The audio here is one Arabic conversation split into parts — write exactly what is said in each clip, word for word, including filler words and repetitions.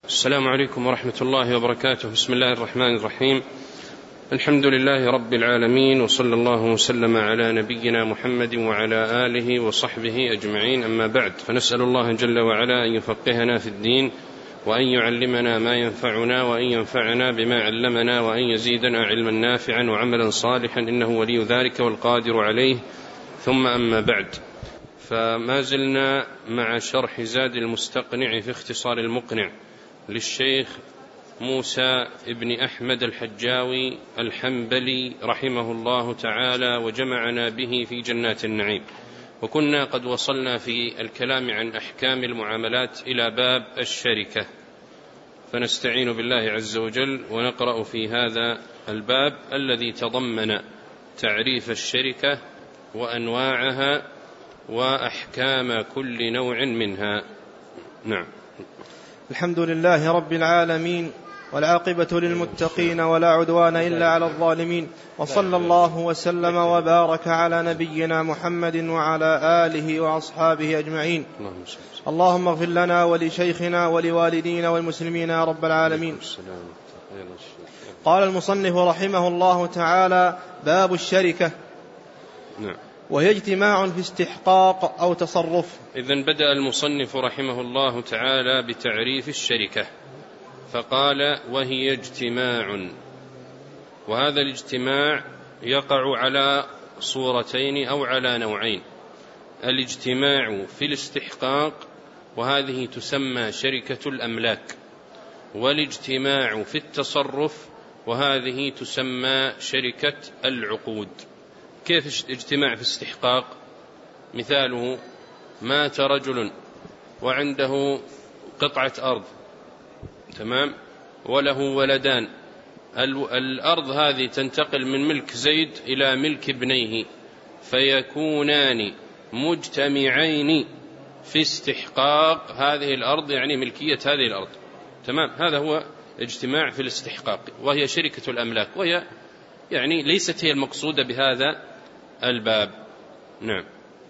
السلام عليكم ورحمة الله وبركاته. بسم الله الرحمن الرحيم. الحمد لله رب العالمين، وصلى الله وسلم على نبينا محمد وعلى آله وصحبه أجمعين، أما بعد، فنسأل الله جل وعلا أن يفقهنا في الدين، وأن يعلمنا ما ينفعنا، وأن ينفعنا بما علمنا، وأن يزيدنا علما نافعا وعملا صالحا، إنه ولي ذلك والقادر عليه. ثم أما بعد، فما زلنا مع شرح زاد المستقنع في اختصار المقنع للشيخ موسى ابن أحمد الحجاوي الحنبلي رحمه الله تعالى، وجمعنا به في جنات النعيم. وكنا قد وصلنا في الكلام عن أحكام المعاملات إلى باب الشركة، فنستعين بالله عز وجل ونقرأ في هذا الباب الذي تضمن تعريف الشركة وأنواعها وأحكام كل نوع منها. نعم. الحمد لله رب العالمين، والعاقبة للمتقين، ولا عدوان إلا على الظالمين، وصلى الله وسلم وبارك على نبينا محمد وعلى آله وأصحابه أجمعين. اللهم اغفر لنا ولشيخنا ولوالدينا والمسلمين يا رب العالمين. قال المصنف رحمه الله تعالى: باب الشركة. نعم. وهي اجتماع في استحقاق أو تصرف. إذن بدأ المصنف رحمه الله تعالى بتعريف الشركة، فقال: وهي اجتماع. وهذا الاجتماع يقع على صورتين أو على نوعين: الاجتماع في الاستحقاق، وهذه تسمى شركة الأملاك، والاجتماع في التصرف، وهذه تسمى شركة العقود. كيف اجتماع في الاستحقاق؟ مثاله: مات رجل وعنده قطعة أرض، تمام، وله ولدان. الأرض هذه تنتقل من ملك زيد إلى ملك ابنيه، فيكونان مجتمعين في استحقاق هذه الأرض، يعني ملكية هذه الأرض، تمام. هذا هو اجتماع في الاستحقاق، وهي شركة الأملاك، وهي يعني ليست هي المقصودة بهذا الباب. نعم.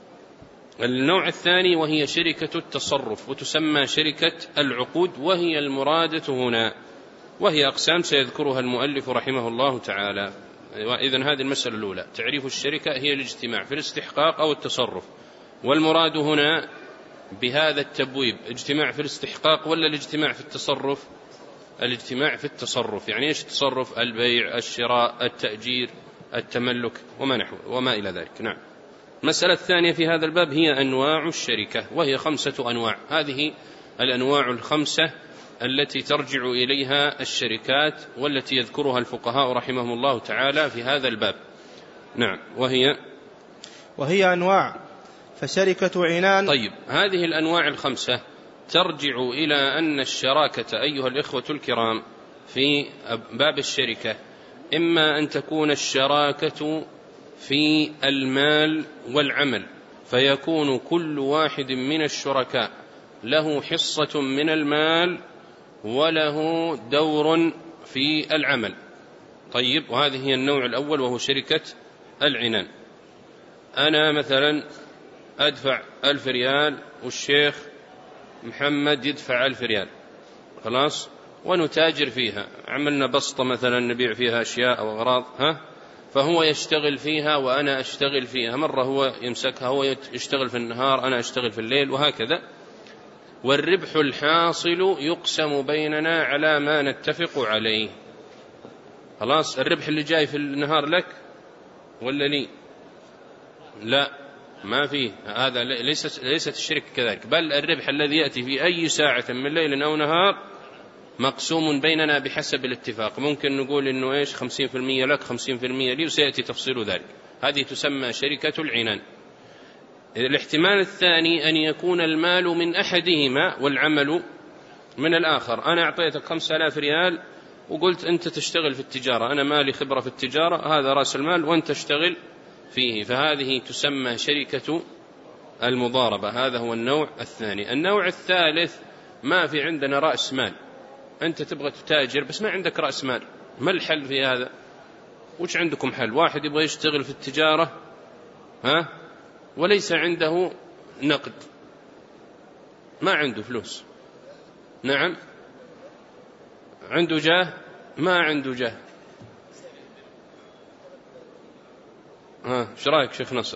النوع الثاني وهي شركة التصرف، وتسمى شركة العقود، وهي المرادة هنا، وهي أقسام سيذكرها المؤلف رحمه الله تعالى. وإذن هذه المسألة الأولى: تعريف الشركة هي الاجتماع في الاستحقاق أو التصرف. والمراد هنا بهذا التبويب اجتماع في الاستحقاق ولا الاجتماع في التصرف؟ الاجتماع في التصرف. يعني إيش التصرف؟ البيع، الشراء، التأجير، التملك، وما نحو وما إلى ذلك. نعم. المسألة الثانية في هذا الباب هي أنواع الشركة، وهي خمسة أنواع. هذه الأنواع الخمسة التي ترجع إليها الشركات، والتي يذكرها الفقهاء رحمهم الله تعالى في هذا الباب. نعم. وهي وهي أنواع فشركة عنان. طيب، هذه الأنواع الخمسة ترجع إلى أن الشراكة أيها الإخوة الكرام في باب الشركة إما أن تكون الشراكة في المال والعمل، فيكون كل واحد من الشركاء له حصة من المال وله دور في العمل. طيب، وهذه هي النوع الأول، وهو شركة العنان. أنا مثلا أدفع ألف ريال والشيخ محمد يدفع ألف ريال، خلاص، ونتاجر فيها، عملنا بسطة مثلا نبيع فيها أشياء أو أغراض، ها، فهو يشتغل فيها وأنا أشتغل فيها. مرة هو يمسكها، هو يشتغل في النهار، أنا أشتغل في الليل، وهكذا. والربح الحاصل يقسم بيننا على ما نتفق عليه. خلاص، الربح اللي جاي في النهار لك ولا لي؟ لا، ما فيه. هذا ليست ليست الشركة كذلك، بل الربح الذي يأتي في أي ساعة من ليل أو نهار مقسوم بيننا بحسب الاتفاق. ممكن نقول إنه إيش، خمسين في المية لك، خمسين في المية لي، وسيأتي تفصيل ذلك. هذه تسمى شركة العنان. الاحتمال الثاني أن يكون المال من أحدهما والعمل من الآخر. أنا أعطيتك خمسة آلاف ريال وقلت أنت تشتغل في التجارة، أنا مالي خبرة في التجارة، هذا رأس المال وأنت تشتغل فيه، فهذه تسمى شركة المضاربة. هذا هو النوع الثاني. النوع الثالث: ما في عندنا رأس مال، أنت تبغى تتاجر بس ما عندك رأس مال. ما الحل في هذا؟ وش عندكم حل؟ واحد يبغى يشتغل في التجارة، ها، وليس عنده نقد، ما عنده فلوس، نعم، عنده جاه ما عنده جاه. ها ايش رايك شيخ نصر؟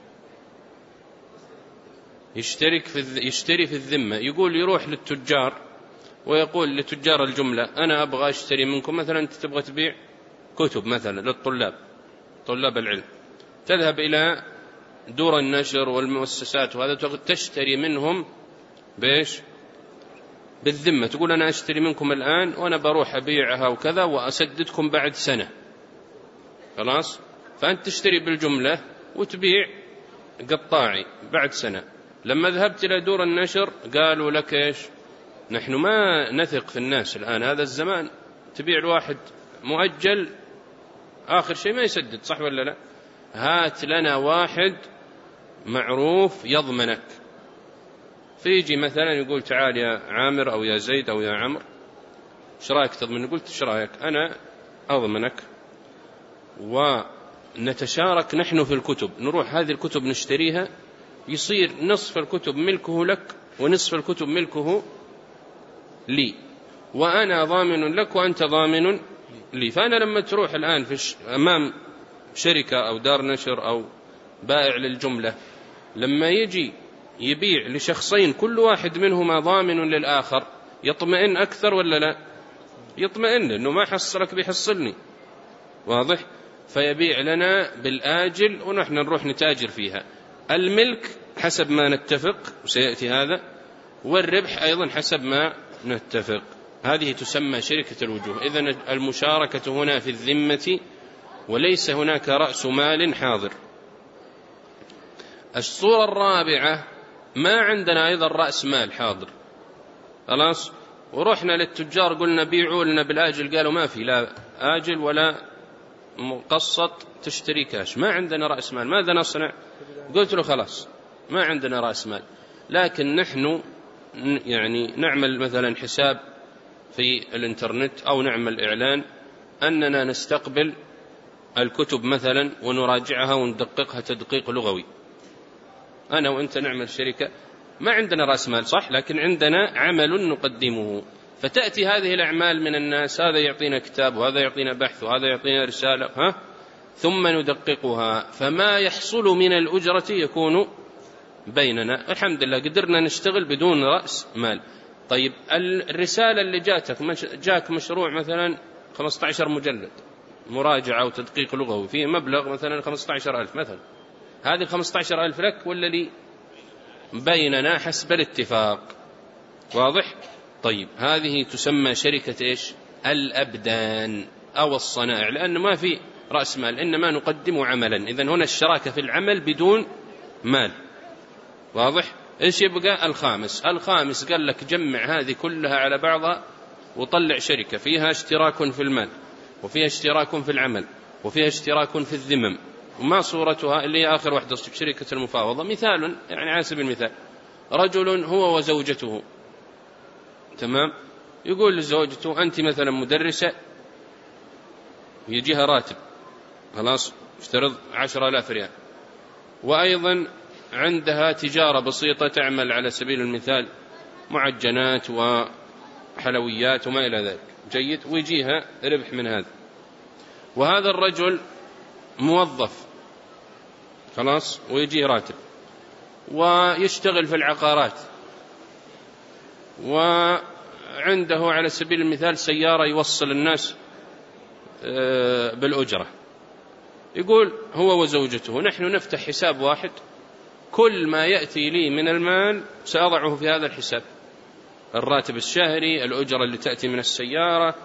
يشترك في الذ... يشتري في الذمة، يقول يروح للتجار ويقول لتجار الجملة أنا أبغى أشتري منكم، مثلا أنت تبغى تبيع كتب مثلا للطلاب طلاب العلم، تذهب إلى دور النشر والمؤسسات وهذا تشتري منهم بإيش؟ بالذمة، تقول أنا أشتري منكم الآن وأنا بروح أبيعها وكذا وأسددكم بعد سنة، خلاص؟ فأنت تشتري بالجملة وتبيع قطاعي بعد سنة. لما ذهبت إلى دور النشر قالوا لك إيش؟ نحن ما نثق في الناس الآن، هذا الزمان تبيع الواحد مؤجل آخر شيء ما يسدد، صح ولا لا؟ هات لنا واحد معروف يضمنك. فيجي مثلا يقول تعال يا عامر أو يا زيد أو يا عمر ايش رايك تضمن؟ قلت ايش رايك؟ أنا أضمنك ونتشارك نحن في الكتب، نروح هذه الكتب نشتريها، يصير نصف الكتب ملكه لك ونصف الكتب ملكه لي، وأنا ضامن لك وأنت ضامن لي. فأنا لما تروح الآن في ش... أمام شركة أو دار نشر أو بائع للجملة، لما يجي يبيع لشخصين كل واحد منهما ضامن للآخر، يطمئن أكثر ولا لا؟ يطمئن، لأنه ما حصلك بيحصلني، واضح؟ فيبيع لنا بالآجل ونحن نروح نتاجر فيها. الملك حسب ما نتفق وسيأتي هذا، والربح أيضا حسب ما نتفق. هذه تسمى شركة الوجوه. إذن المشاركة هنا في الذمة وليس هناك رأس مال حاضر. الصورة الرابعة ما عندنا أيضا رأس مال حاضر، خلاص، ورحنا للتجار قلنا بيعوا لنا بالآجل، قالوا ما في لا آجل ولا مقسط، تشتري كاش، ما عندنا رأس مال، ماذا نصنع؟ قلت له خلاص ما عندنا رأس مال، لكن نحن يعني نعمل مثلا حساب في الانترنت أو نعمل إعلان أننا نستقبل الكتب مثلا ونراجعها وندققها تدقيق لغوي. أنا وأنت نعمل شركة، ما عندنا رأس مال صح، لكن عندنا عمل نقدمه، فتأتي هذه الأعمال من الناس، هذا يعطينا كتاب وهذا يعطينا بحث وهذا يعطينا رسالة، ها، ثم ندققها، فما يحصل من الأجرة يكون بيننا. الحمد لله قدرنا نشتغل بدون رأس مال. طيب الرسالة اللي جاتك، جاك مشروع مثلا خمسة عشر مجلد مراجعة وتدقيق لغوي فيه مبلغ مثلا خمسة عشر ألف مثلا، هذه خمسة عشر ألف لك ولا لي؟ بيننا حسب الاتفاق، واضح؟ طيب هذه تسمى شركة إيش؟ الأبدان أو الصنائع، لأن ما في رأس مال، إنما نقدم عملا. إذن هنا الشراكة في العمل بدون مال، واضح؟ إيش يبقى؟ الخامس. الخامس قال لك جمع هذه كلها على بعضها وطلع شركة فيها اشتراك في المال وفيها اشتراك في العمل وفيها اشتراك في الذمم. وما صورتها؟ اللي هي آخر واحدة، شركة المفاوضة. مثال يعني على سبيل المثال، رجل هو وزوجته، تمام، يقول لزوجته أنت مثلا مدرسة يجيها راتب، خلاص، افترض عشرة آلاف ريال، وأيضا عندها تجارة بسيطة تعمل على سبيل المثال معجنات وحلويات وما إلى ذلك، جيد، ويجيها ربح من هذا. وهذا الرجل موظف، خلاص، ويجيه راتب، ويشتغل في العقارات، وعنده على سبيل المثال سيارة يوصل الناس بالأجرة. يقول هو وزوجته نحن نفتح حساب واحد، كل ما يأتي لي من المال سأضعه في هذا الحساب، الراتب الشهري، الأجرة اللي تأتي من السيارة،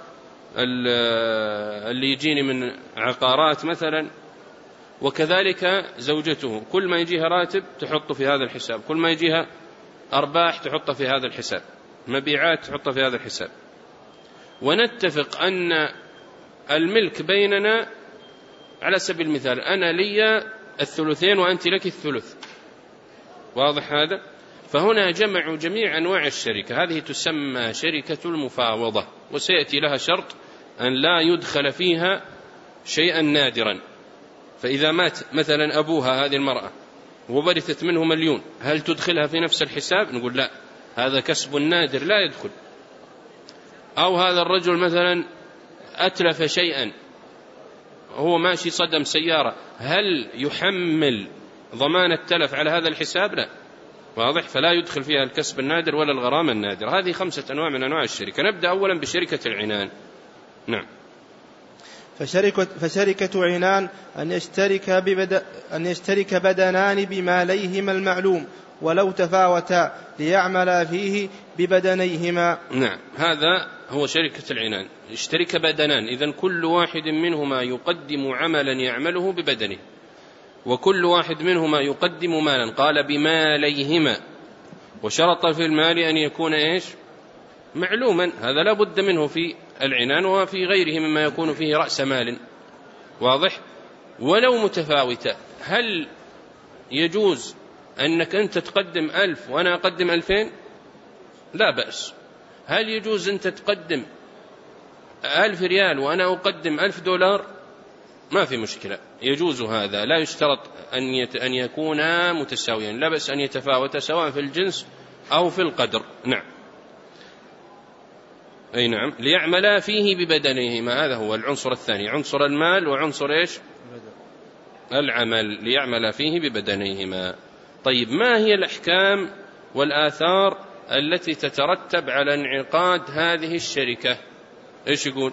اللي يجيني من عقارات مثلا، وكذلك زوجته كل ما يجيها راتب تحطه في هذا الحساب، كل ما يجيها أرباح تحطه في هذا الحساب، مبيعات تحطه في هذا الحساب، ونتفق أن الملك بيننا على سبيل المثال أنا لي الثلثين وأنت لك الثلث، واضح هذا؟ فهنا جمعوا جميع أنواع الشركة، هذه تسمى شركة المفاوضة، وسيأتي لها شرط أن لا يدخل فيها شيئا نادرا. فإذا مات مثلا أبوها هذه المرأة وورثت منه مليون، هل تدخلها في نفس الحساب؟ نقول لا، هذا كسب نادر لا يدخل. أو هذا الرجل مثلا أتلف شيئا، هو ماشي صدم سيارة، هل يحمل ضمان التلف على هذا الحساب؟ لا. واضح؟ فلا يدخل فيها الكسب النادر ولا الغرامة النادرة. هذه خمسة أنواع من أنواع الشركة. نبدأ أولا بشركة العنان. نعم. فشركة, فشركة عنان أن يشترك, ببد أن يشترك بدنان بماليهما المعلوم ولو تفاوتا ليعملا فيه ببدنيهما. نعم، هذا هو شركة العنان. اشترك بدنان، إذن كل واحد منهما يقدم عملا يعمله ببدنه، وكل واحد منهما يقدم مالا. قال بماليهما، وشرط في المال أن يكون إيش؟ معلوما. هذا لا بد منه في العنان وفي غيره مما يكون فيه رأس مال. واضح؟ ولو متفاوتة، هل يجوز أنك أنت تقدم ألف وأنا أقدم ألفين؟ لا بأس. هل يجوز أنت تقدم ألف ريال وأنا أقدم ألف دولار؟ ما في مشكلة، يجوز هذا. لا يشترط أن أن يكونا متساويا، لا بأس أن يتفاوتا سواء في الجنس أو في القدر. نعم. أي نعم، ليعملا فيه ببدنهما. هذا هو العنصر الثاني، عنصر المال وعنصر إيش؟ العمل، ليعملا فيه ببدنهما. طيب، ما هي الأحكام والآثار التي تترتب على انعقاد هذه الشركة؟ إيش يقول؟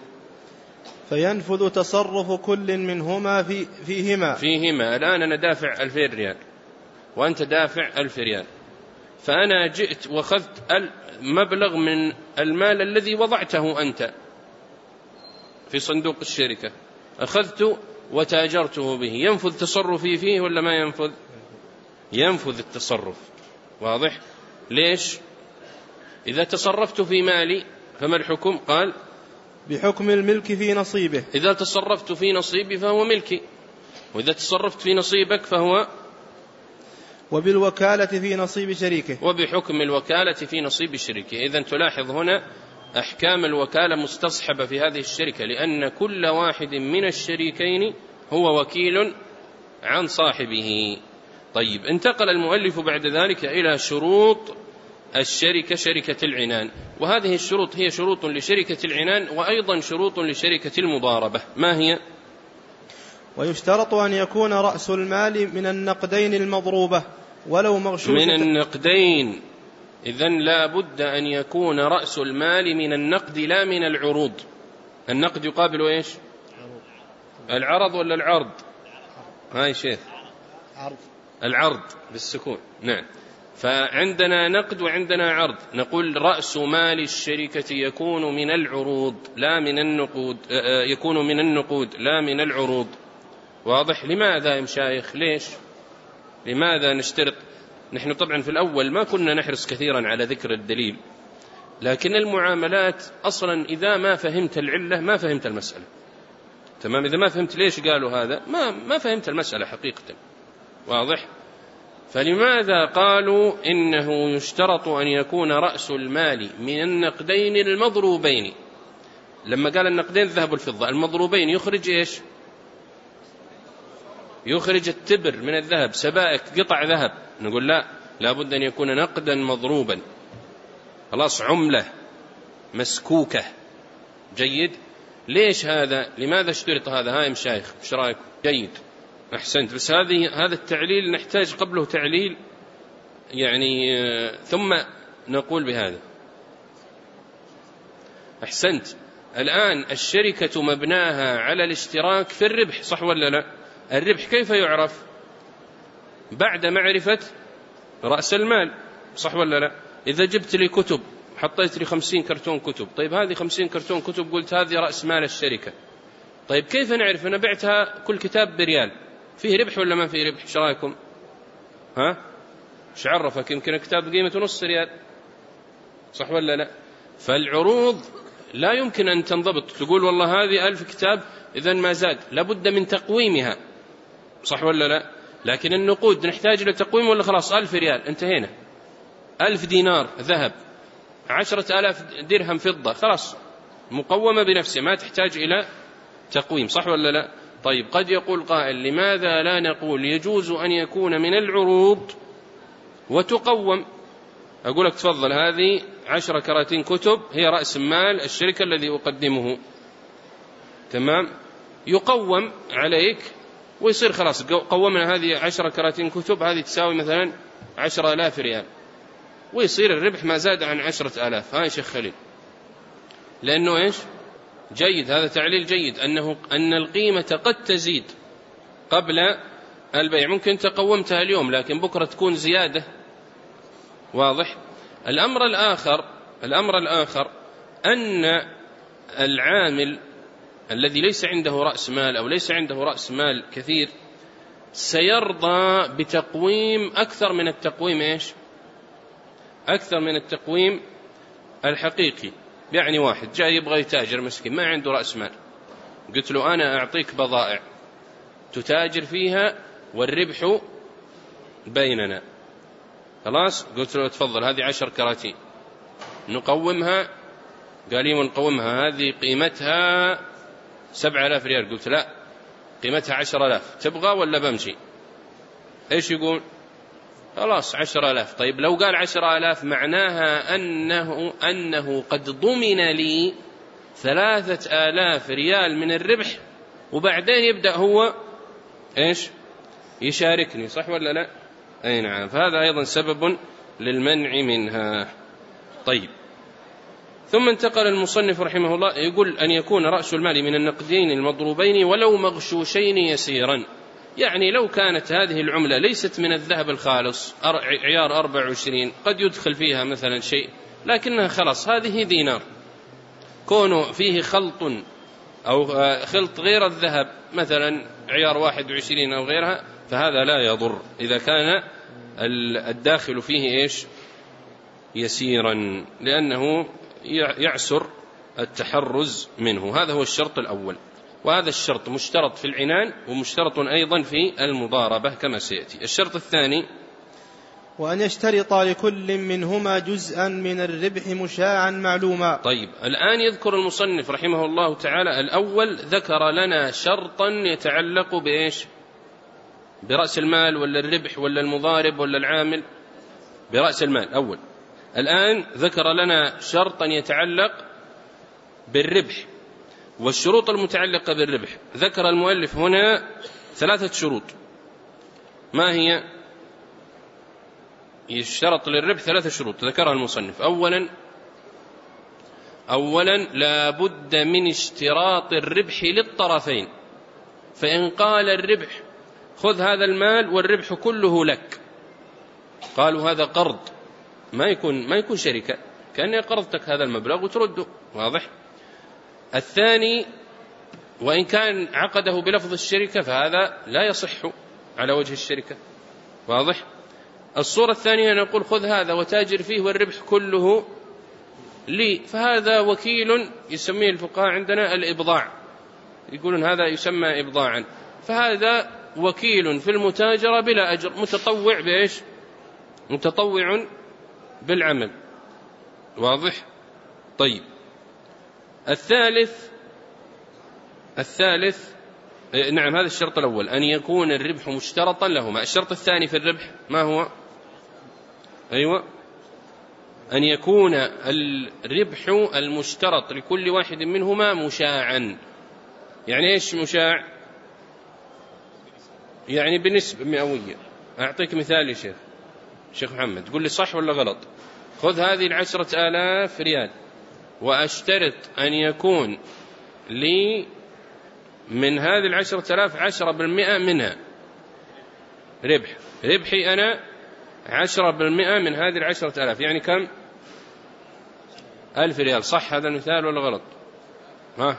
فينفذ تصرف كل منهما في فيهما فيهما الآن أنا دافع ألفين ريال وأنت دافع ألف ريال، فأنا جئت وأخذت مبلغ من المال الذي وضعته أنت في صندوق الشركة، أخذت وتاجرته به، ينفذ تصرفي فيه ولا ما ينفذ؟ ينفذ التصرف. واضح؟ ليش؟ إذا تصرفت في مالي فما الحكم؟ قال بحكم الملك في نصيبه. إذا تصرفت في نصيبي فهو ملكي، وإذا تصرفت في نصيبك فهو وبالوكالة في نصيب شريكه، وبحكم الوكالة في نصيب شريكه. إذن تلاحظ هنا أحكام الوكالة مستصحبة في هذه الشركة، لأن كل واحد من الشريكين هو وكيل عن صاحبه. طيب، انتقل المؤلف بعد ذلك إلى شروط الشركة، شركة العنان. وهذه الشروط هي شروط لشركة العنان وأيضا شروط لشركة المضاربة. ما هي؟ ويشترط أن يكون رأس المال من النقدين المضروبة ولو مغشوشة. من النقدين، إذن لا بد أن يكون رأس المال من النقد لا من العروض. النقد يقابل إيش؟ العرض ولا العرض؟ هاي شيخ عرض. العرض بالسكون. نعم. فعندنا نقد وعندنا عرض. نقول رأس مال الشركة يكون من العروض لا من النقود، يكون من النقود لا من العروض. واضح؟ لماذا يا مشايخ؟ ليش؟ لماذا نشترط؟ نحن طبعا في الأول ما كنا نحرص كثيرا على ذكر الدليل، لكن المعاملات أصلا إذا ما فهمت العلة ما فهمت المسألة. تمام؟ إذا ما فهمت ليش قالوا هذا ما ما فهمت المسألة حقيقة. واضح؟ فلماذا قالوا إنه يشترط أن يكون رأس المال من النقدين المضروبين؟ لما قال النقدين الذهب والفضة المضروبين يخرج إيش؟ يخرج التبر من الذهب، سبائك، قطع ذهب. نقول لا، لابد أن يكون نقدا مضروبا، خلاص عملة مسكوكة. جيد. ليش هذا؟ لماذا اشترط هذا؟ هاي مشايخ ايش رايكم؟ جيد، أحسنت. بس هذه هذا التعليل نحتاج قبله تعليل يعني، ثم نقول بهذا. أحسنت. الآن الشركة مبناها على الاشتراك في الربح، صح ولا لا؟ الربح كيف يعرف؟ بعد معرفة رأس المال، صح ولا لا؟ إذا جبت لي كتب حطيت لي خمسين كرتون كتب، طيب هذه خمسين كرتون كتب قلت هذه رأس مال الشركة، طيب كيف نعرف؟ أنا بعتها كل كتاب بريال، فيه ربح ولا ما فيه ربح؟ ايش رايكم؟ ها؟ ايش عرفك؟ يمكن كتاب قيمته نص ريال، صح ولا لا؟ فالعروض لا يمكن أن تنضبط، تقول والله هذه ألف كتاب إذن ما زاد، لابد من تقويمها، صح ولا لا؟ لكن النقود نحتاج إلى تقويم ولا خلاص ألف ريال انتهينا؟ ألف دينار ذهب، عشرة آلاف درهم فضة، خلاص مقومة بنفسها ما تحتاج إلى تقويم، صح ولا لا؟ طيب قد يقول قائل لماذا لا نقول يجوز أن يكون من العروض وتقوم؟ أقول لك تفضل هذه عشر كراتين كتب هي رأس مال الشركة الذي أقدمه، تمام، يقوم عليك ويصير خلاص قومنا هذه عشر كراتين كتب، هذه تساوي مثلا عشر آلاف ريال، ويصير الربح ما زاد عن عشرة آلاف. ها يا شيخ خليل، لأنه إيش جيد، هذا تعليل جيد، أنه أن القيمة قد تزيد قبل البيع، ممكن أنت قومتها اليوم لكن بكرة تكون زيادة. واضح؟ الأمر الآخر الأمر الآخر أن العامل الذي ليس عنده رأس مال أو ليس عنده رأس مال كثير سيرضى بتقويم أكثر من التقويم إيش أكثر من التقويم الحقيقي. يعني واحد جاء يبغى يتاجر مسكين ما عنده رأس مال، قلت له أنا أعطيك بضائع تتاجر فيها والربح بيننا، خلاص قلت له تفضل هذه عشر كراتين نقومها، قال لي ونقومها هذه قيمتها سبع آلاف ريال، قلت لا قيمتها عشر آلاف، تبغى ولا بمشي؟ إيش يقول؟ خلاص عشر آلاف. طيب لو قال عشر آلاف معناها أنه, أنه قد ضمن لي ثلاثة آلاف ريال من الربح، وبعدين يبدأ هو إيش يشاركني، صح ولا لا؟ أي نعم، فهذا أيضا سبب للمنع منها. طيب، ثم انتقل المصنف رحمه الله يقول أن يكون رأس المال من النقدين المضروبين ولو مغشوشين يسيرا، يعني لو كانت هذه العملة ليست من الذهب الخالص عيار أربعة وعشرين قد يدخل فيها مثلا شيء، لكنها خلاص هذه دينار، كونه فيه خلط أو خلط غير الذهب مثلا عيار واحد وعشرين أو غيرها فهذا لا يضر إذا كان الداخل فيه إيش يسيرا، لأنه يعسر التحرز منه. هذا هو الشرط الأول، وهذا الشرط مشترط في العنان ومشترط أيضا في المضاربة كما سيأتي. الشرط الثاني وأن يشترط لكل منهما جزءا من الربح مشاعا معلوما. طيب، الآن يذكر المصنف رحمه الله تعالى الأول ذكر لنا شرطا يتعلق بإيش؟ برأس المال ولا الربح ولا المضارب ولا العامل؟ برأس المال أول. الآن ذكر لنا شرطا يتعلق بالربح، والشروط المتعلقة بالربح ذكر المؤلف هنا ثلاثة شروط. ما هي؟ يشترط للربح ثلاثة شروط ذكرها المصنف. أولا أولا لا بد من اشتراط الربح للطرفين، فإن قال الربح خذ هذا المال والربح كله لك، قالوا هذا قرض، ما يكون ما يكون شركة، كأني قرضتك هذا المبلغ وترده. واضح؟ الثاني وإن كان عقده بلفظ الشركة فهذا لا يصح على وجه الشركة. واضح؟ الصورة الثانية نقول خذ هذا وتاجر فيه والربح كله لي، فهذا وكيل يسميه الفقهاء عندنا الإبضاع، يقولون هذا يسمى إبضاعا، فهذا وكيل في المتاجرة بلا أجر، متطوع بإيش؟ متطوع بالعمل. واضح؟ طيب، الثالث الثالث نعم هذا الشرط الأول أن يكون الربح مشترطا لهما. الشرط الثاني في الربح ما هو؟ أيوة، أن يكون الربح المشترط لكل واحد منهما مشاعا. يعني إيش مشاع؟ يعني بنسبة مئوية. أعطيك مثال يا شيخ شيخ محمد، تقول لي صح ولا غلط؟ خذ هذه العشرة آلاف ريال وأشترط أن يكون لي من هذه العشرة آلاف عشرة بالمئة منها ربح، ربحي أنا عشرة بالمئة من هذه العشرة آلاف، يعني كم؟ ألف ريال. صح هذا المثال ولا غلط؟ ها؟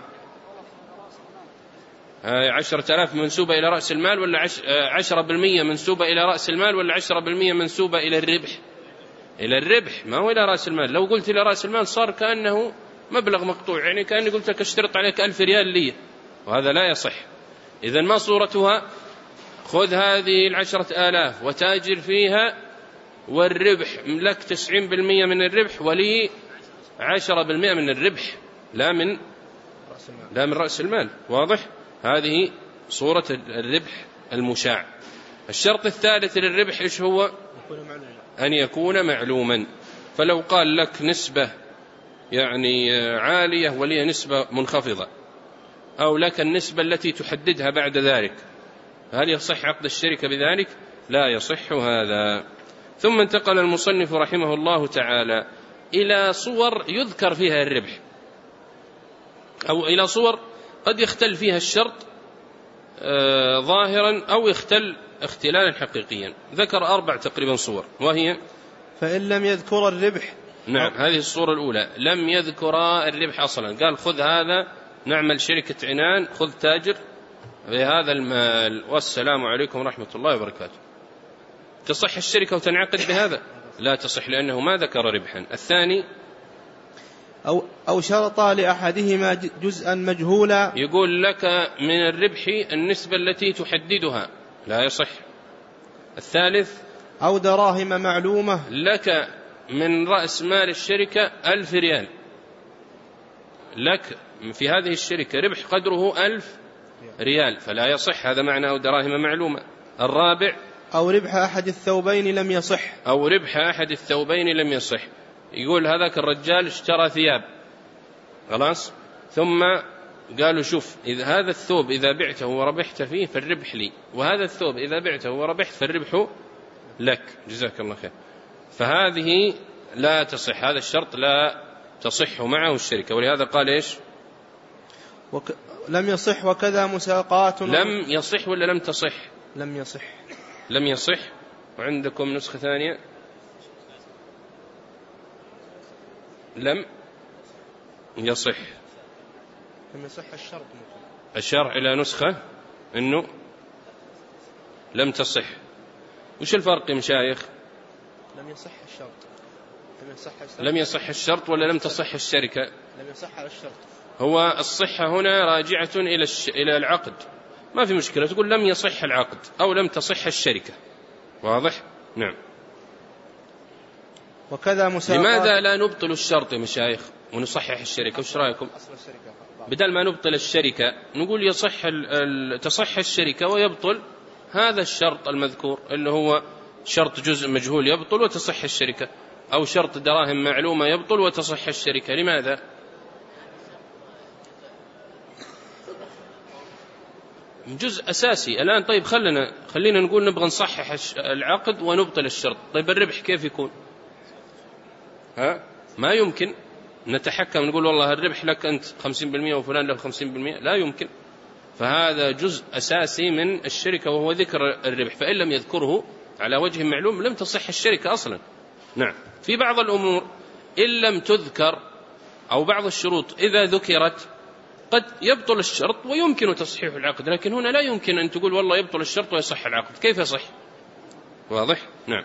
عشرة آلاف منسوبة إلى رأس المال ولا عشرة بالمئة منسوبة إلى رأس المال ولا عشرة بالمئة منسوبة إلى الربح؟ إلى الربح، ما هو إلى رأس المال. لو قلت إلى رأس المال صار كأنه مبلغ مقطوع، يعني كأني قلت لك اشترط عليك ألف ريال لي، وهذا لا يصح. إذن ما صورتها؟ خذ هذه العشرة آلاف وتاجر فيها والربح لك تسعين بالمئة من الربح ولي عشرة بالمئة من الربح، لا من لا من رأس المال. واضح؟ هذه صورة الربح المشاع. الشرط الثالث للربح إيش هو؟ أن يكون معلوما. فلو قال لك نسبة يعني عالية ولي نسبة منخفضة، أو لك النسبة التي تحددها بعد ذلك، هل يصح عقد الشركة بذلك؟ لا يصح هذا. ثم انتقل المصنف رحمه الله تعالى إلى صور يذكر فيها الربح، أو إلى صور قد يختل فيها الشرط آه ظاهرا أو يختل اختلالا حقيقيا. ذكر أربع تقريبا صور، وهي: فإن لم يذكر الربح. نعم، هذه الصورة الأولى، لم يذكر الربح أصلا، قال خذ هذا نعمل شركة عنان، خذ تاجر بهذا المال والسلام عليكم ورحمة الله وبركاته. تصح الشركة وتنعقد بهذا؟ لا تصح، لأنه ما ذكر ربحا. الثاني: أو, أو شرط لأحدهما جزءا مجهولا، يقول لك من الربح النسبة التي تحددها، لا يصح. الثالث: أو دراهم معلومة، لك من رأس مال الشركة ألف ريال، لك في هذه الشركة ربح قدره ألف ريال، فلا يصح، هذا معنى أو دراهم معلومة. الرابع: أو ربح أحد الثوبين لم يصح، أو ربح أحد الثوبين لم يصح. يقول هذاك الرجال اشترى ثياب، خلاص، ثم قالوا شوف، إذا هذا الثوب إذا بعته وربحت فيه فالربح لي، وهذا الثوب إذا بعته وربحت فالربح لك، جزاك الله خير. فهذه لا تصح، هذا الشرط لا تصح معه الشركة، ولهذا قال إيش؟ وك... لم يصح. وكذا مساقات. لم يصح ولا لم تصح؟ لم يصح. لم يصح. وعندكم نسخة ثانية لم يصح. لم يصح الشرط. الشرع إلى نسخة إنه لم تصح. وش الفرق يا مشايخ؟ لم يصح الشرط. لم يصح الشرط. لم يصح الشرط ولا لم تصح الشركة؟ لم يصح الشرط. هو الصحة هنا راجعة إلى الش... إلى العقد، ما في مشكلة، تقول لم يصح العقد أو لم تصح الشركة، واضح؟ نعم. وكذا مساقات. لماذا لا نبطل الشرط يا مشايخ ونصحح الشركة؟ وش رأيكم؟ بدل ما نبطل الشركة نقول يصح ال... تصح الشركة ويبطل هذا الشرط المذكور اللي هو شرط جزء مجهول يبطل وتصح الشركة، أو شرط دراهم معلومة يبطل وتصح الشركة. لماذا؟ جزء أساسي الآن. طيب خلنا خلينا نقول نبغى نصحح العقد ونبطل الشرط، طيب الربح كيف يكون؟ ها؟ ما يمكن نتحكم نقول والله الربح لك أنت خمسين بالمئة وفلان له خمسين بالمئة، لا يمكن. فهذا جزء أساسي من الشركة وهو ذكر الربح، فإن لم يذكره على وجه معلوم لم تصح الشركة أصلا. نعم. في بعض الأمور إن لم تذكر أو بعض الشروط إذا ذكرت قد يبطل الشرط ويمكن تصحيح العقد، لكن هنا لا يمكن أن تقول والله يبطل الشرط ويصح العقد، كيف يصح؟ واضح؟ نعم.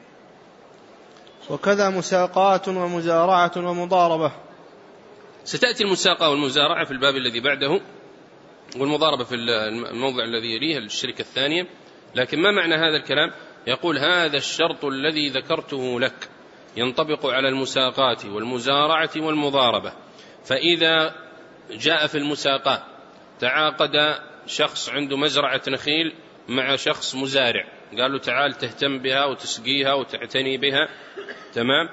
وكذا مساقات ومزارعة ومضاربة. ستأتي المساقة والمزارعة في الباب الذي بعده، والمضاربة في الموضع الذي يليه الشركة الثانية. لكن ما معنى هذا الكلام؟ يقول هذا الشرط الذي ذكرته لك ينطبق على المساقات والمزارعة والمضاربة. فإذا جاء في المساقات تعاقد شخص عنده مزرعة نخيل مع شخص مزارع، قالوا تعال تهتم بها وتسقيها وتعتني بها، تمام،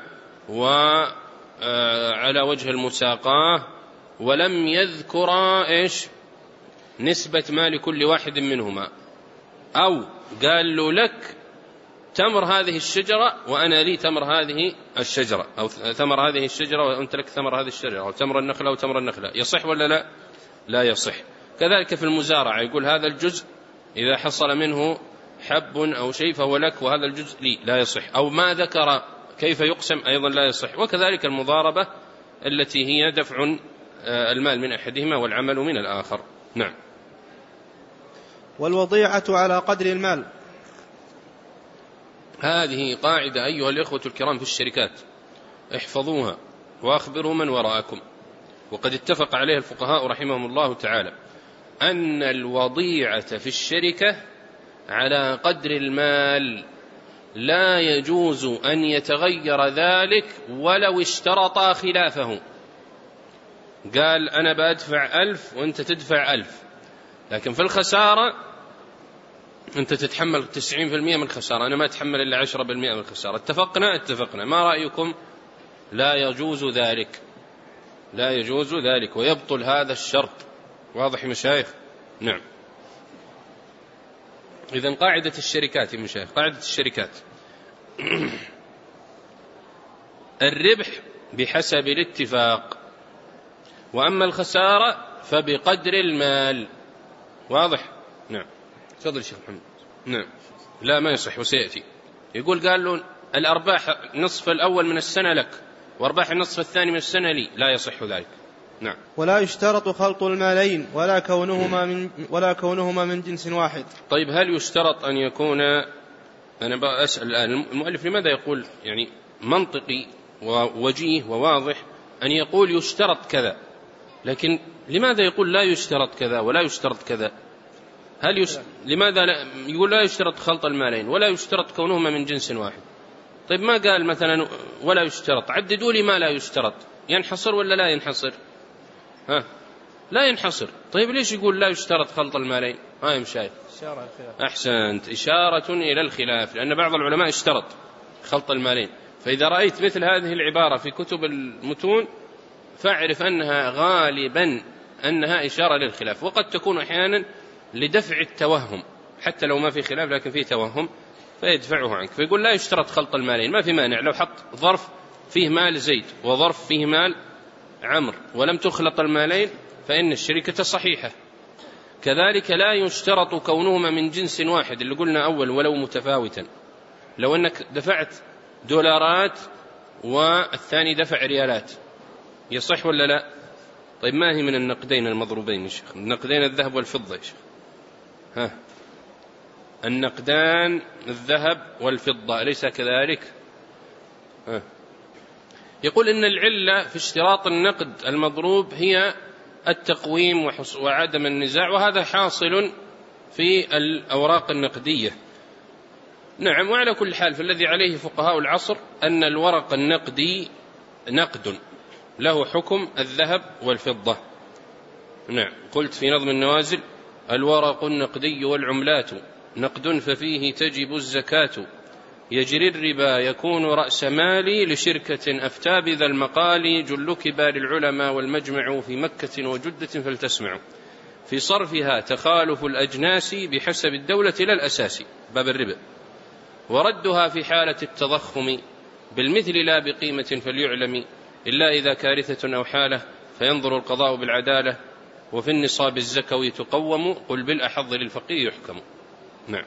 وعلى وجه المساقاه، ولم يذكر إيش نسبة مال كل واحد منهما، أو قال له لك تمر هذه الشجرة وأنا لي تمر هذه الشجرة، أو ثمر هذه الشجرة وأنت لك ثمر هذه الشجرة، أو تمر النخلة وتمر النخلة، يصح ولا لا؟ لا يصح. كذلك في المزارعة يقول هذا الجزء إذا حصل منه حب أو شيء فهو لك وهذا الجزء لي، لا يصح. أو ما ذكر كيف يقسم أيضا لا يصح. وكذلك المضاربة التي هي دفع المال من أحدهما والعمل من الآخر. نعم. والوضيعة على قدر المال. هذه قاعدة أيها الإخوة الكرام في الشركات، احفظوها وأخبروا من وراءكم. وقد اتفق عليها الفقهاء رحمهم الله تعالى أن الوضيعة في الشركة على قدر المال، لا يجوز أن يتغير ذلك ولو اشترطا خلافه. قال أنا بأدفع ألف وأنت تدفع ألف، لكن في الخسارة أنت تتحمل تسعين بالمئة من الخسارة، أنا ما أتحمل إلا عشرة بالمئة من الخسارة. اتفقنا اتفقنا ما رأيكم لا يجوز ذلك، لا يجوز ذلك ويبطل هذا الشرط. واضح يا مشايخ؟ نعم. إذن قاعدة الشركات يا مشايخ، قاعدة الشركات الربح بحسب الاتفاق، وأما الخسارة فبقدر المال. واضح؟ نعم. تفضل شيخ محمد. نعم. لا ما يصح وسيأتي. يقول قال له الأرباح نصف الأول من السنة لك وأرباح النصف الثاني من السنة لي، لا يصح ذلك. نعم. ولا يشترط خلط المالين ولا كونهما من ولا كونهما من جنس واحد. طيب هل يشترط أن يكون، أنا بسأل الآن المؤلف لماذا يقول يعني منطقي ووجيه وواضح أن يقول يشترط كذا، لكن لماذا يقول لا يشترط كذا ولا يشترط كذا؟ هل يش... لماذا لا... يقول لا يشترط خلط المالين ولا يشترط كونهما من جنس واحد؟ طيب ما قال مثلا ولا يشترط؟ عددوا لي ما لا يشترط، ينحصر ولا لا ينحصر؟ ها لا ينحصر. طيب ليش يقول لا يشترط خلط المالين؟ ها يا مشايخ؟ أحسنت، إشارة إلى الخلاف، لأن بعض العلماء اشترط خلط المالين. فإذا رأيت مثل هذه العبارة في كتب المتون فاعرف أنها غالبا أنها إشارة للخلاف، وقد تكون أحيانا لدفع التوهم حتى لو ما في خلاف لكن فيه توهم فيدفعه عنك. فيقول لا يشترط خلط المالين، ما في مانع لو حط ظرف فيه مال زيد وظرف فيه مال عمرو ولم تخلط المالين فإن الشركة صحيحة. كذلك لا يشترط كونهما من جنس واحد اللي قلنا أول ولو متفاوتا. لو أنك دفعت دولارات والثاني دفع ريالات يصح ولا لا؟ طيب ما هي من النقدين المضروبين يا شيخ؟ النقدين الذهب والفضة يا شيخ. ها النقدان الذهب والفضة أليس كذلك؟ ها. يقول إن العلة في اشتراط النقد المضروب هي التقويم وعدم النزاع، وهذا حاصل في الأوراق النقدية. نعم. وعلى كل حال فالذي عليه فقهاء العصر أن الورق النقدي نقد له حكم الذهب والفضة. نعم. قلت في نظم النوازل الورق النقدي والعملات نقد ففيه تجب الزكاة، يجري الربا يكون رأس مالي لشركة أفتى بذا المقال، جل كبار العلماء والمجمع في مكة وجدة فلتسمعوا، في صرفها تخالف الأجناس بحسب الدولة لا الأساس باب الربا، وردها في حالة التضخم بالمثل لا بقيمة فليعلم، إلا إذا كارثة أو حالة فينظر القضاء بالعدالة، وفي النصاب الزكوي تقوم قل بالأحظ للفقيه يحكم. نعم.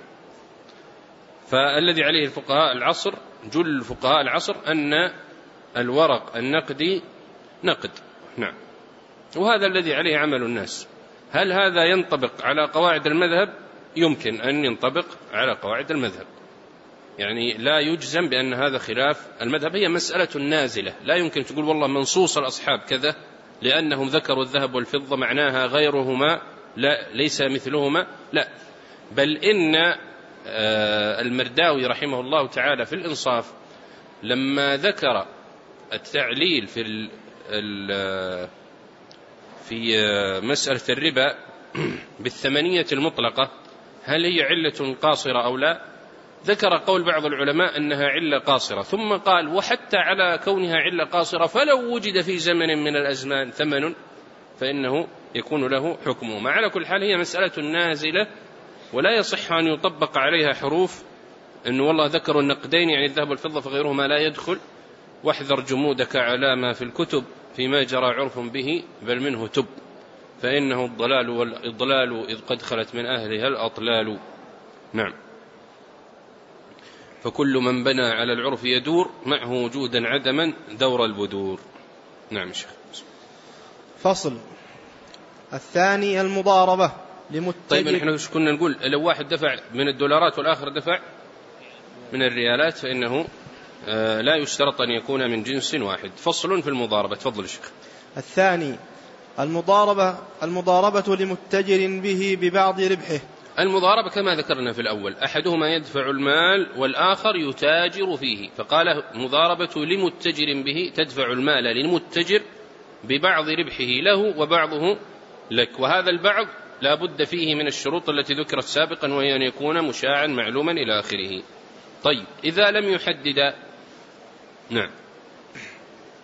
فالذي عليه الفقهاء العصر جل فقهاء العصر أن الورق النقدي نقد. نعم. وهذا الذي عليه عمل الناس. هل هذا ينطبق على قواعد المذهب؟ يمكن أن ينطبق على قواعد المذهب، يعني لا يجزم بأن هذا خلاف المذهب، هي مسألة نازلة، لا يمكن تقول والله منصوص الأصحاب كذا لأنهم ذكروا الذهب والفضة معناها غيرهما لا ليس مثلهما، لا، بل إن المرداوي رحمه الله تعالى في الإنصاف لما ذكر التعليل في ال في مسألة الربا بالثمنية المطلقة هل هي علة قاصرة أو لا، ذكر قول بعض العلماء أنها علة قاصرة، ثم قال وحتى على كونها علة قاصرة فلو وجد في زمن من الأزمان ثمن فإنه يكون له حكمه. ما على كل حال هي مسألة نازلة ولا يصح أن يطبق عليها حروف أنه والله ذكروا النقدين يعني الذهب والفضة فغيرهما لا يدخل، واحذر جمودك على ما في الكتب فيما جرى عرف به بل منه تب، فإنه الضلال والإضلال إذ قد خلت من أهلها الأطلال. نعم. فكل من بنى على العرف يدور معه وجودا عدما دور البدور. نعم شيخ. فصل الثاني المضاربة لمتجر. طيب نحن كنا نقول لو واحد دفع من الدولارات والآخر دفع من الريالات فإنه لا يشترط أن يكون من جنس واحد. فصل في المضاربة. تفضل الشيخ. الثاني المضاربة المضاربة لمتجر به ببعض ربحه. المضاربة كما ذكرنا في الأول أحدهما يدفع المال والآخر يتاجر فيه، فقال مضاربة لمتجر به تدفع المال للمتجر ببعض ربحه له وبعضه لك، وهذا البعض لا بد فيه من الشروط التي ذكرت سابقا وهي أن يكون مشاعا معلوما إلى آخره. طيب إذا لم يحدد، نعم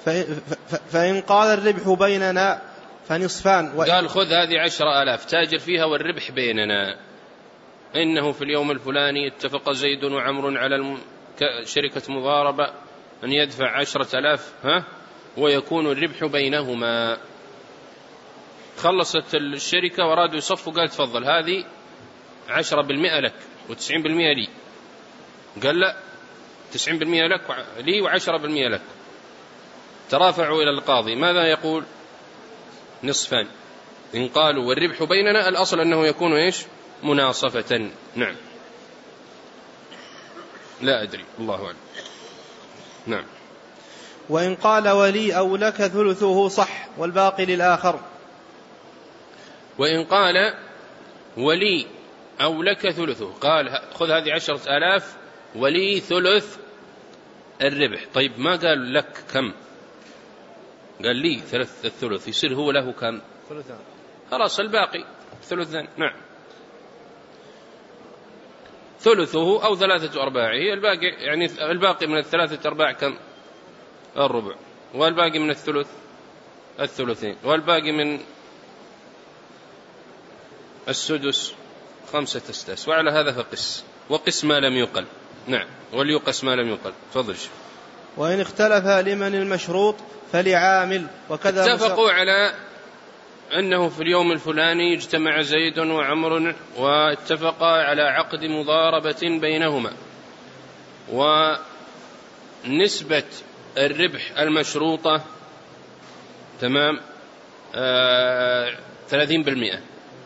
فإن قال الربح بيننا فنصفان. قال خذ هذه عشرة آلاف تاجر فيها والربح بيننا، إنه في اليوم الفلاني اتفق زيد وعمر على الم... شركة مضاربة أن يدفع عشرة آلاف ها ويكون الربح بينهما. خلصت الشركة ورادوا يصفوا، قال تفضل هذه عشرة بالمئة لك وتسعين بالمئة لي. قال لا، تسعين بالمئة لك لي وعشرة بالمئة لك. ترافعوا إلى القاضي، ماذا يقول؟ نصفان. إن قالوا والربح بيننا الأصل أنه يكون إيش؟ مناصفة. نعم. لا أدري، الله أعلم. نعم. وإن قال ولي أو لك ثلثه صح والباقي للآخر. وإن قال ولي أو لك ثلثه، قال خذ هذه عشرة آلاف ولي ثلث الربح. طيب ما قال لك كم؟ قال لي ثلث الثلث، يصير هو له كم؟ ثلثان. خلاص الباقي ثلثان. نعم. ثلثه أو ثلاثة أرباعه، الباقي يعني الباقي من الثلاثة أرباع كم؟ الربع. والباقي من الثلث الثلثين. والباقي من السدس خمسة أسداس. وعلى هذا فقس، وقس ما لم يقل. نعم. وليقس ما لم يقل. تفضل. وإن اختلف لمن المشروط فلعامل. وكذا اتفقوا على أنه في اليوم الفلاني اجتمع زيد وعمر واتفقا على عقد مضاربة بينهما، ونسبة الربح المشروطة تمام آه ثلاثين بالمئة،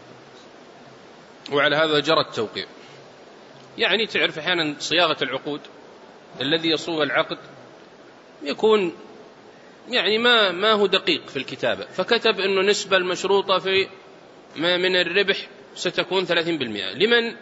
وعلى هذا جرى التوقيع. يعني تعرف أحيانا صياغة العقود الذي يصوغ العقد يكون يعني ما ما هو دقيق في الكتابة، فكتب إنه نسبة المشروطة في ما من الربح ستكون ثلاثين بالمئة. لمن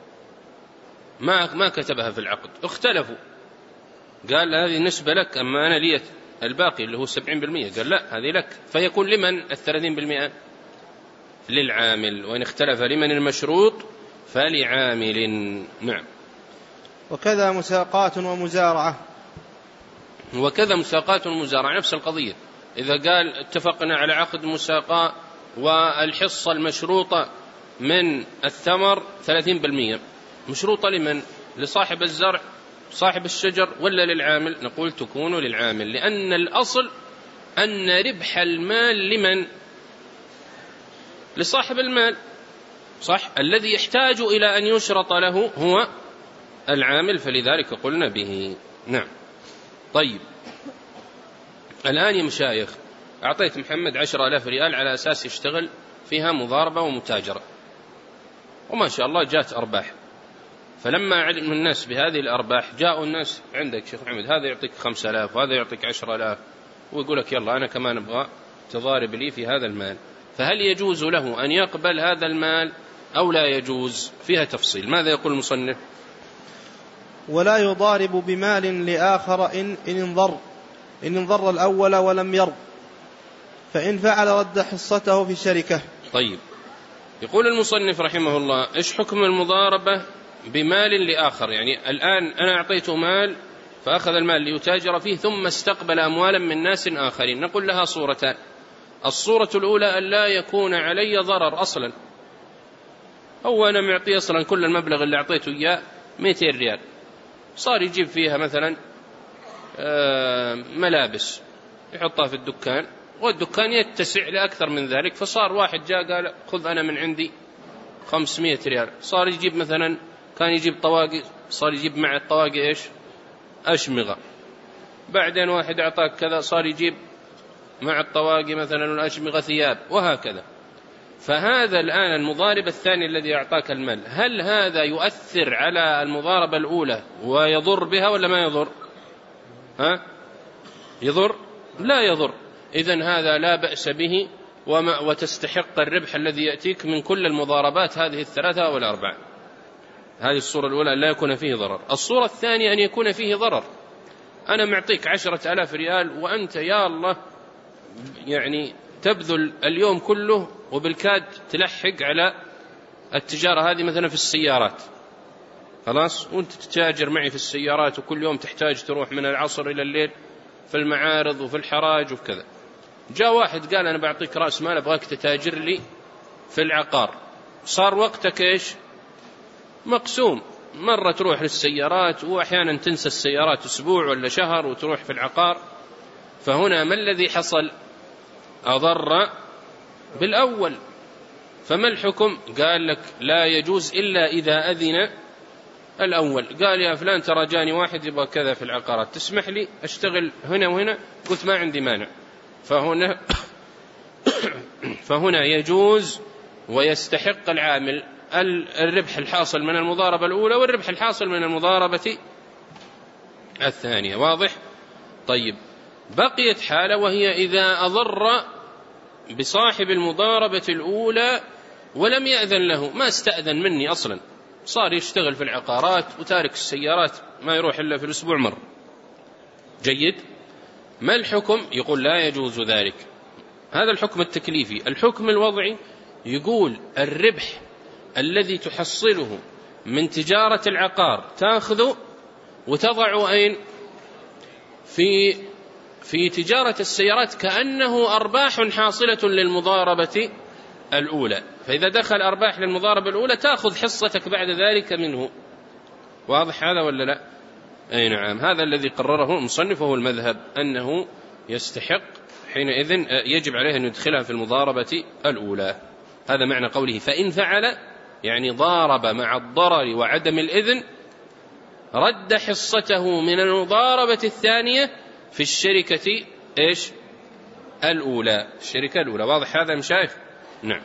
ما ما كتبها في العقد؟ اختلفوا، قال هذه نسبة لك أما أنا لي الباقي اللي هو سبعين بالمئة. قال لا، هذه لك. فيكون لمن الثلاثين بالمئة؟ للعامل. وإن اختلف لمن المشروط فلعامل. نعم. وكذا مساقات ومزارعة. وكذا مساقات ومزارعة نفس القضية. إذا قال اتفقنا على عقد مساقاة والحصة المشروطة من الثمر ثلاثين بالمئة، مشروطة لمن؟ لصاحب الزرع صاحب الشجر ولا للعامل؟ نقول تكون للعامل، لأن الأصل أن ربح المال لمن؟ لصاحب المال، صح؟ الذي يحتاج إلى أن يشرط له هو العامل، فلذلك قلنا به. نعم. طيب الآن يا مشايخ، أعطيت محمد عشر آلاف ريال على أساس يشتغل فيها مضاربة ومتاجرة، وما شاء الله جاءت أرباح. فلما علم الناس بهذه الأرباح جاءوا الناس عندك شيخ محمد، هذا يعطيك خمسة آلاف وهذا يعطيك عشر آلاف، ويقول لك يلا أنا كمان أبغى تضارب لي في هذا المال. فهل يجوز له أن يقبل هذا المال أو لا يجوز؟ فيها تفصيل. ماذا يقول المصنف؟ ولا يضارب بمال لآخر إن, إن انضر إن انضر الأول ولم يرض، فإن فعل رد حصته في الشركة. طيب يقول المصنف رحمه الله إيش حكم المضاربة بمال لآخر؟ يعني الآن أنا أعطيته مال فأخذ المال ليتاجر فيه ثم استقبل أموالا من ناس آخرين. نقول لها صورتان. الصورة الأولى أن لا يكون علي ضرر أصلا، أو أنا معطي أصلا كل المبلغ اللي أعطيته إياه مئتين ريال، صار يجيب فيها مثلا ملابس يحطها في الدكان، والدكان يتسع لأكثر من ذلك، فصار واحد جاء قال خذ أنا من عندي خمسمائة ريال، صار يجيب مثلا كان يجيب طواقي، صار يجيب مع الطواقي إيش؟ أشمغة. بعدين واحد أعطاك كذا، صار يجيب مع الطواقي مثلا الأشمغة ثياب، وهكذا. فهذا الآن المضارب الثاني الذي أعطاك المال، هل هذا يؤثر على المضاربة الأولى ويضر بها ولا ما يضر؟ ها؟ يضر؟ لا يضر. إذن هذا لا بأس به، وما وتستحق الربح الذي يأتيك من كل المضاربات هذه الثلاثة أو الأربعة. هذه الصورة الأولى لا يكون فيه ضرر. الصورة الثانية أن يكون فيه ضرر. أنا معطيك عشرة آلاف ريال وأنت يا الله يعني تبذل اليوم كله وبالكاد تلحق على التجارة هذه مثلا في السيارات، خلاص، وانت تتاجر معي في السيارات وكل يوم تحتاج تروح من العصر إلى الليل، في المعارض وفي الحراج وكذا. جاء واحد قال أنا بعطيك رأس مال أبغاك تتاجر لي في العقار، صار وقتك إيش؟ مقسوم، مرة تروح للسيارات وأحيانا تنسى السيارات أسبوع ولا شهر وتروح في العقار. فهنا ما الذي حصل؟ أضر بالأول. فما الحكم؟ قال لك لا يجوز إلا إذا أذن الأول. قال يا فلان ترى جاني واحد يبغى كذا في العقارات، تسمح لي أشتغل هنا وهنا؟ قلت ما عندي مانع. فهنا فهنا يجوز ويستحق العامل الربح الحاصل من المضاربة الأولى والربح الحاصل من المضاربة الثانية. واضح؟ طيب، بقيت حالة وهي إذا أضر بصاحب المضاربة الأولى ولم يأذن له، ما استأذن مني أصلا، صار يشتغل في العقارات وتارك السيارات ما يروح إلا في الأسبوع مرة. جيد. ما الحكم؟ يقول لا يجوز ذلك. هذا الحكم التكليفي. الحكم الوضعي يقول الربح الذي تحصله من تجارة العقار تأخذه وتضع أين؟ في في تجارة السيارات كأنه أرباح حاصلة للمضاربة الأولى. فإذا دخل أرباح للمضاربة الأولى تأخذ حصتك بعد ذلك منه. واضح هذا ولا لا؟ أي نعم. هذا الذي قرره المصنف وهو المذهب أنه يستحق حينئذ يجب عليه أن يدخلها في المضاربة الأولى. هذا معنى قوله فإن فعل، يعني ضارب مع الضرر وعدم الإذن، رد حصته من المضاربة الثانية في الشركة إيش؟ الأولى، الشركة الأولى. واضح هذا مشايخ؟ نعم.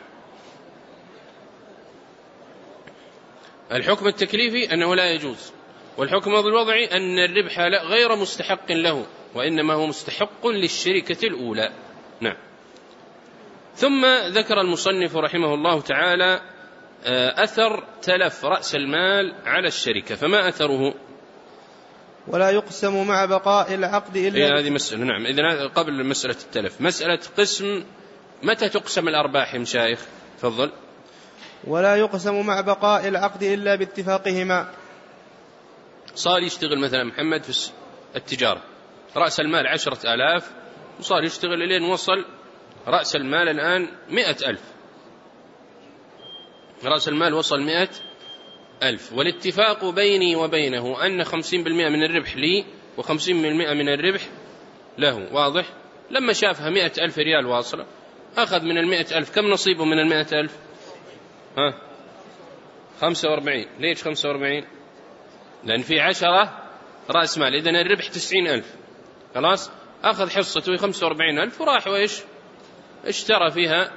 الحكم التكليفي أنه لا يجوز، والحكم الوضعي أن الربح غير مستحق له وإنما هو مستحق للشركة الأولى. نعم. ثم ذكر المصنف رحمه الله تعالى أثر تلف رأس المال على الشركة. فما أثره؟ ولا يقسم مع بقاء العقد إلا هذه مسألة. نعم. إذن قبل مسألة التلف مسألة قسم، متى تقسم الأرباح يا مشايخ؟ تفضل. ولا يقسم مع بقاء العقد إلا باتفاقهما. صار يشتغل مثلا محمد في التجارة، رأس المال عشرة آلاف، وصار يشتغل إلين وصل رأس المال الآن مئة ألف، رأس المال وصل مئة ألف، والاتفاق بيني وبينه أن خمسين بالمئة من الربح لي وخمسين بالمئة من الربح له. واضح؟ لما شافها مئة ألف ريال واصلة أخذ من المئة ألف. كم نصيبه من المئة ألف؟ ها خمسة واربعين. ليش خمسة واربعين؟ لأن في عشرة رأس مال، إذن الربح تسعين ألف. خلاص أخذ حصته خمسة واربعين ألف وراح وإيش اشترى فيها،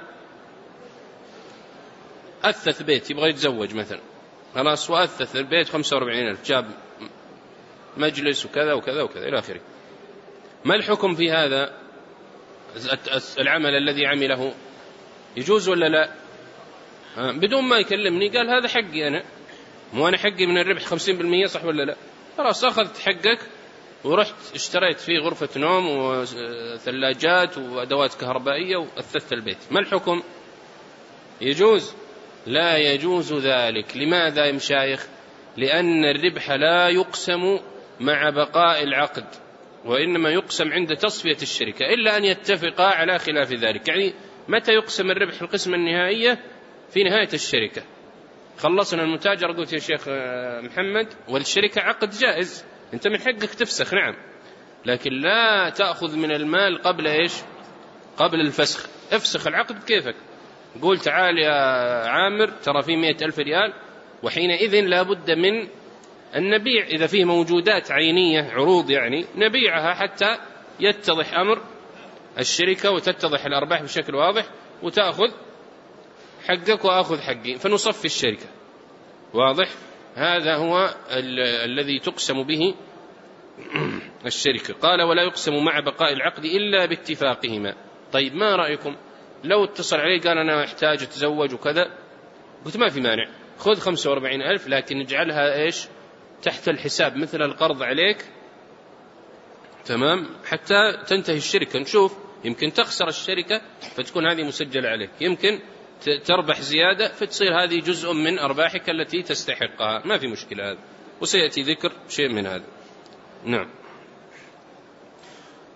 أثث بيت يبغى يتزوج مثلا، خلاص وأثث البيت خمسة واربعين ألف، جاب مجلس وكذا وكذا وكذا إلى آخره. ما الحكم في هذا العمل الذي عمله؟ يجوز ولا لا؟ بدون ما يكلمني قال هذا حقي أنا، مو أنا حقي من الربح خمسين بالمئة، صح ولا لا؟ خلاص أخذت حقك ورحت اشتريت فيه غرفة نوم وثلاجات وأدوات كهربائية وأثثت البيت. ما الحكم؟ يجوز؟ لا يجوز ذلك. لماذا يا مشايخ؟ لأن الربح لا يقسم مع بقاء العقد، وإنما يقسم عند تصفية الشركة، إلا أن يتفقا على خلاف ذلك. يعني متى يقسم الربح القسمة النهائية؟ في نهاية الشركة. خلصنا المتاجر، قلت يا شيخ محمد والشركة عقد جائز، أنت من حقك تفسخ، نعم، لكن لا تأخذ من المال قبل إيش؟ قبل الفسخ. افسخ العقد كيفك، قول تعال يا عامر ترى في مئة ألف ريال، وحينئذ لا بد من أن نبيع، إذا فيه موجودات عينية عروض يعني نبيعها حتى يتضح أمر الشركة وتتضح الأرباح بشكل واضح، وتأخذ حقك وأخذ حقي، فنصفي الشركة. واضح؟ هذا هو ال الذي تقسم به الشركة. قال ولا يقسم مع بقاء العقد إلا باتفاقهما. طيب ما رأيكم لو اتصل عليه قال أنا أحتاج أتزوج وكذا؟ قلت ما في مانع، خذ خمسة واربعين ألف، لكن اجعلها إيش؟ تحت الحساب مثل القرض عليك، تمام، حتى تنتهي الشركة. نشوف، يمكن تخسر الشركة فتكون هذه مسجلة عليك، يمكن تربح زيادة فتصير هذه جزء من أرباحك التي تستحقها، ما في مشكلة هذا، وسيأتي ذكر شيء من هذا. نعم.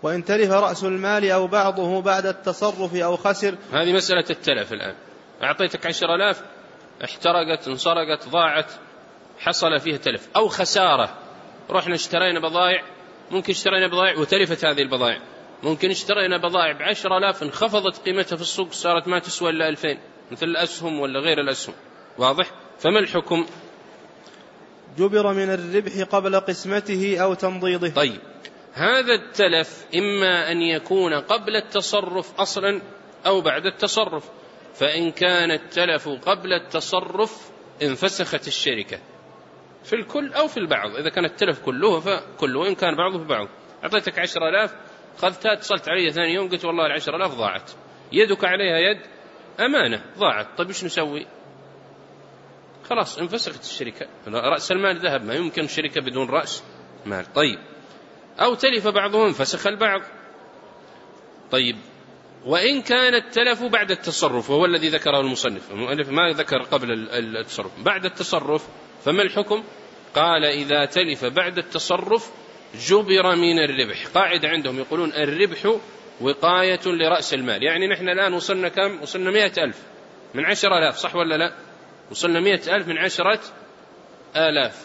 وإن تلف رأس المال أو بعضه بعد التصرف أو خسر. هذه مسألة التلف. الآن أعطيتك عشر آلاف، احترقت، انسرقت، ضاعت، حصل فيها تلف أو خسارة. رحنا اشترينا بضائع، ممكن اشترينا بضائع وتلفت هذه البضائع، ممكن اشترينا بضائع بعشر آلاف انخفضت قيمتها في السوق، صارت ما تسوى إلا ألفين، مثل الأسهم ولا غير الأسهم. واضح؟ فما الحكم؟ جبر من الربح قبل قسمته أو تمضيضه. طيب، هذا التلف إما أن يكون قبل التصرف أصلا أو بعد التصرف. فإن كان التلف قبل التصرف انفسخت الشركة في الكل أو في البعض. إذا كان التلف كله فكله، وإن كان بعضه في بعض. أعطيتك عشر آلاف، خذتها، اتصلت علي ثاني يوم قلت والله العشر آلاف ضاعت، يدك عليها يد أمانة، ضاعت. طيب إيش نسوي؟ خلاص انفسخت الشركة، رأس المال ذهب، ما يمكن شركة بدون رأس مال. طيب، أو تلف بعضهم انفسخ البعض. طيب، وإن كان التلف بعد التصرف، وهو الذي ذكره المصنف، المؤلف ما ذكر قبل التصرف، بعد التصرف، فما الحكم؟ قال إذا تلف بعد التصرف جبر من الربح. قاعدة عندهم يقولون الربح وقاية لرأس المال. يعني نحن الآن وصلنا كم؟ وصلنا مئة ألف من عشر آلاف، صح ولا لا؟ وصلنا مئة ألف من عشرة آلاف،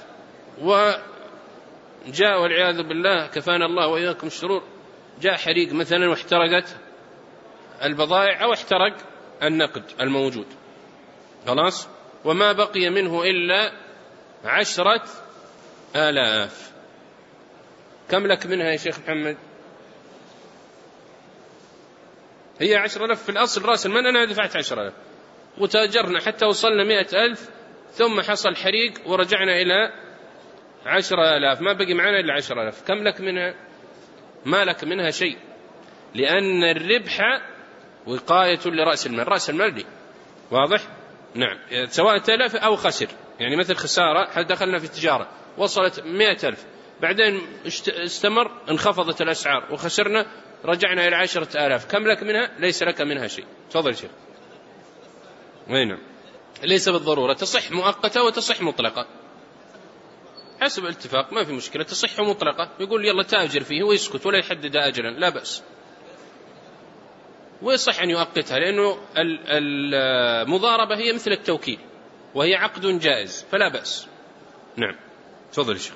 وجاء والعياذ بالله كفانا الله وإياكم الشرور، جاء حريق مثلا واحترقت البضائع أو احترق النقد الموجود، خلاص، وما بقي منه إلا عشرة آلاف. كم لك منها يا شيخ محمد؟ هي عشرة آلاف في الأصل رأس المال، أنا دفعت عشرة آلاف وتاجرنا حتى وصلنا مئة ألف، ثم حصل حريق ورجعنا إلى عشرة آلاف، ما بقي معنا إلا عشرة آلاف. كم لك منها؟ ما لك منها شيء، لأن الربح وقاية لرأس المال، رأس المال دي. واضح؟ نعم، سواء تلف أو خسر. يعني مثل خسارة، هل دخلنا في التجارة وصلت مئة ألف، بعدين استمر، انخفضت الأسعار وخسرنا، رجعنا إلى عشرة آلاف. كم لك منها؟ ليس لك منها شيء. تفضل شيخ. نعم، ليس بالضرورة، تصح مؤقتة وتصح مطلقة حسب الاتفاق، ما في مشكلة. تصح مطلقة، يقول يلا تاجر فيه ويسكت ولا يحدد أجلا، لا بأس. ويصح أن يؤقتها، لأنه المضاربة هي مثل التوكيل وهي عقد جائز، فلا بأس. نعم، تفضل يا شيخ.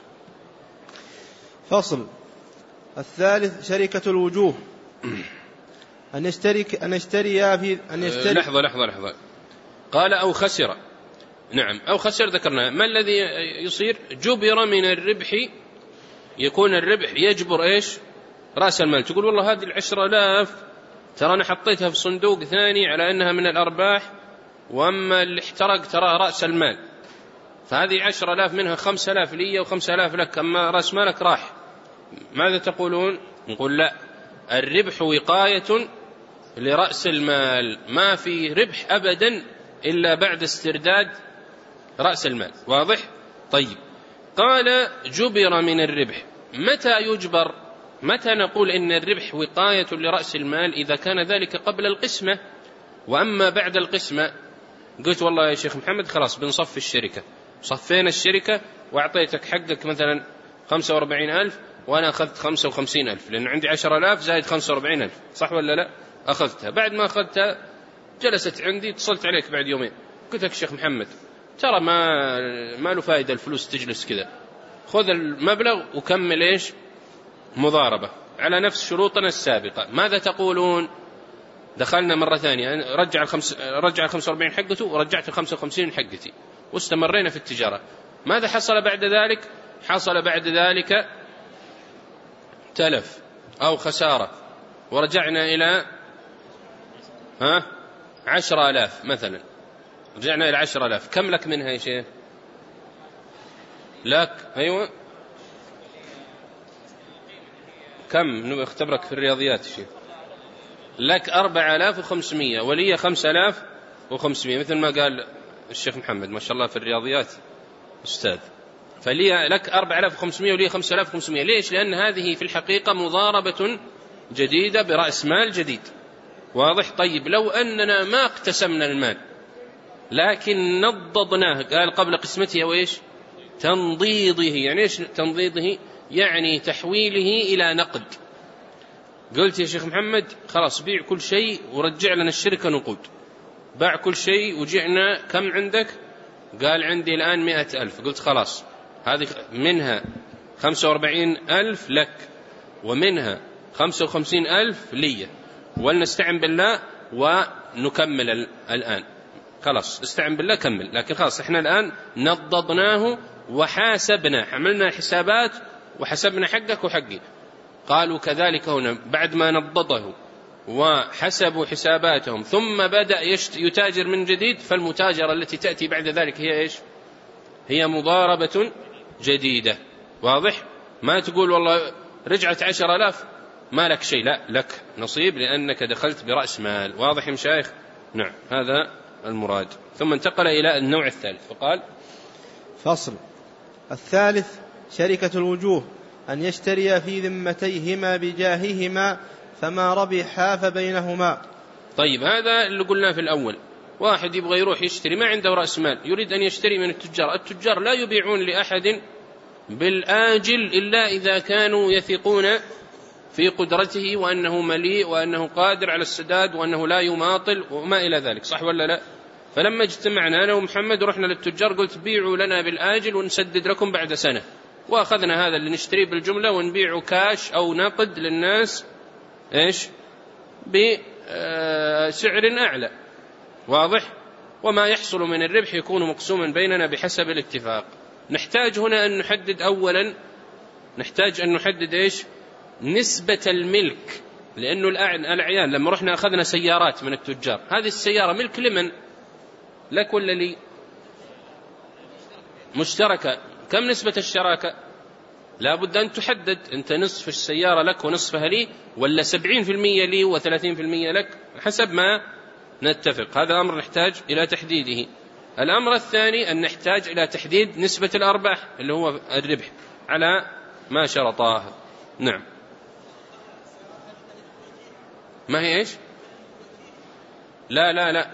فصل الثالث شركة الوجوه. أن يشترك أن يشتري في أن يشتري لحظة لحظة لحظة قال أو خسر. نعم، أو خسر ذكرنا. ما الذي يصير؟ جبر من الربح، يكون الربح يجبر إيش؟ رأس المال. تقول والله هذه العشرة آلاف ترى أنا حطيتها في صندوق ثاني على أنها من الأرباح، وأما اللي احترق ترى رأس المال، فهذه عشرة آلاف منها خمسة آلاف لي وخمسة آلاف لك، أما رأس مالك راح. ماذا تقولون؟ نقول لا، الربح وقاية لرأس المال، ما في ربح أبدا إلا بعد استرداد رأس المال. واضح؟ طيب، قال جبر من الربح. متى يجبر؟ متى نقول إن الربح وقاية لرأس المال؟ إذا كان ذلك قبل القسمة. وأما بعد القسمة، قلت والله يا شيخ محمد خلاص بنصف الشركة، صفينا الشركة وأعطيتك حقك مثلا خمسة وأربعين ألف، وأنا أخذت خمسة وخمسين ألف، لأن عندي عشر آلاف زائد خمسة وأربعين ألف، صح ولا لا؟ أخذتها. بعد ما أخذتها جلست عندي، اتصلت عليك بعد يومين، قلت لك شيخ محمد ترى ما ما له فائدة الفلوس تجلس كذا، خذ المبلغ وكمل إيش؟ مضاربة على نفس شروطنا السابقة. ماذا تقولون؟ دخلنا مرة ثانية، رجع الخمس رجع الخمسة وأربعين حقته ورجعت الخمسة وخمسين حقتي، واستمرينا في التجارة. ماذا حصل بعد ذلك؟ حصل بعد ذلك تلف أو خسارة، ورجعنا إلى ها عشر آلاف مثلا، رجعنا إلى عشر آلاف. كم لك منها يا شيخ؟ لك أيوة كم؟ اختبرك في الرياضيات شيء. لك أربعة آلاف وخمسمية ولي خمسة آلاف وخمسمية، مثل ما قال الشيخ محمد ما شاء الله في الرياضيات أستاذ. فلي لك أربعة آلاف وخمسمية ولي خمسة آلاف وخمسمية. ليش؟ لأن هذه في الحقيقة مضاربة جديدة برأس مال جديد. واضح؟ طيب، لو أننا ما اقتسمنا المال لكن نضضناه، قال قبل قسمته وإيش؟ تنضيضه. يعني إيش تنضيضه؟ يعني تحويله إلى نقد. قلت يا شيخ محمد خلاص بيع كل شيء ورجع لنا الشركة نقود. باع كل شيء وجعنا كم عندك؟ قال عندي الآن مئة ألف. قلت خلاص هذه منها خمسة وأربعين ألف لك ومنها خمسة وخمسين ألف لي، ولنستعن بالله ونكمل الآن. خلاص استعن بالله كمل، لكن خلاص احنا الآن نضضناه وحاسبنا، عملنا حسابات وحسبنا حقك وحقي. قالوا كذلك هنا، بعد ما نضضه وحسبوا حساباتهم ثم بدأ يتاجر من جديد، فالمتاجرة التي تأتي بعد ذلك هي إيش؟ هي مضاربة جديدة. واضح؟ ما تقول والله رجعت عشر آلاف ما لك شيء، لا لك نصيب لأنك دخلت برأس مال. واضح يا مشايخ؟ نعم هذا المراد. ثم انتقل إلى النوع الثالث فقال: فصل. الثالث شركة الوجوه، أن يشتري في ذمتيهما بجاههما فما ربحا فبينهما. طيب هذا اللي قلناه في الأول، واحد يبغى يروح يشتري ما عنده رأس مال، يريد أن يشتري من التجار. التجار لا يبيعون لأحد بالآجل إلا إذا كانوا يثقون في قدرته وأنه مليء وأنه قادر على السداد وأنه لا يماطل وما إلى ذلك، صح ولا لا؟ فلما اجتمعنا أنا ومحمد ورحنا للتجار قلت بيعوا لنا بالآجل ونسدد لكم بعد سنة، وأخذنا هذا اللي نشتريه بالجملة ونبيعه كاش أو نقد للناس إيش بسعر أعلى. واضح؟ وما يحصل من الربح يكون مقسوما بيننا بحسب الاتفاق. نحتاج هنا أن نحدد أولا، نحتاج أن نحدد إيش نسبة الملك، لأنه الأعيان لما رحنا أخذنا سيارات من التجار، هذه السيارة ملك لمن؟ لك ولا لي؟ مشتركة. كم نسبة الشراكة؟ لا بد أن تحدد، أنت نصف السيارة لك ونصفها لي، ولا سبعين في المية لي وثلاثين في المية لك، حسب ما نتفق. هذا أمر نحتاج إلى تحديده. الأمر الثاني أن نحتاج إلى تحديد نسبة الأرباح اللي هو الربح على ما شرطاه. نعم. ما هي إيش؟ لا لا لا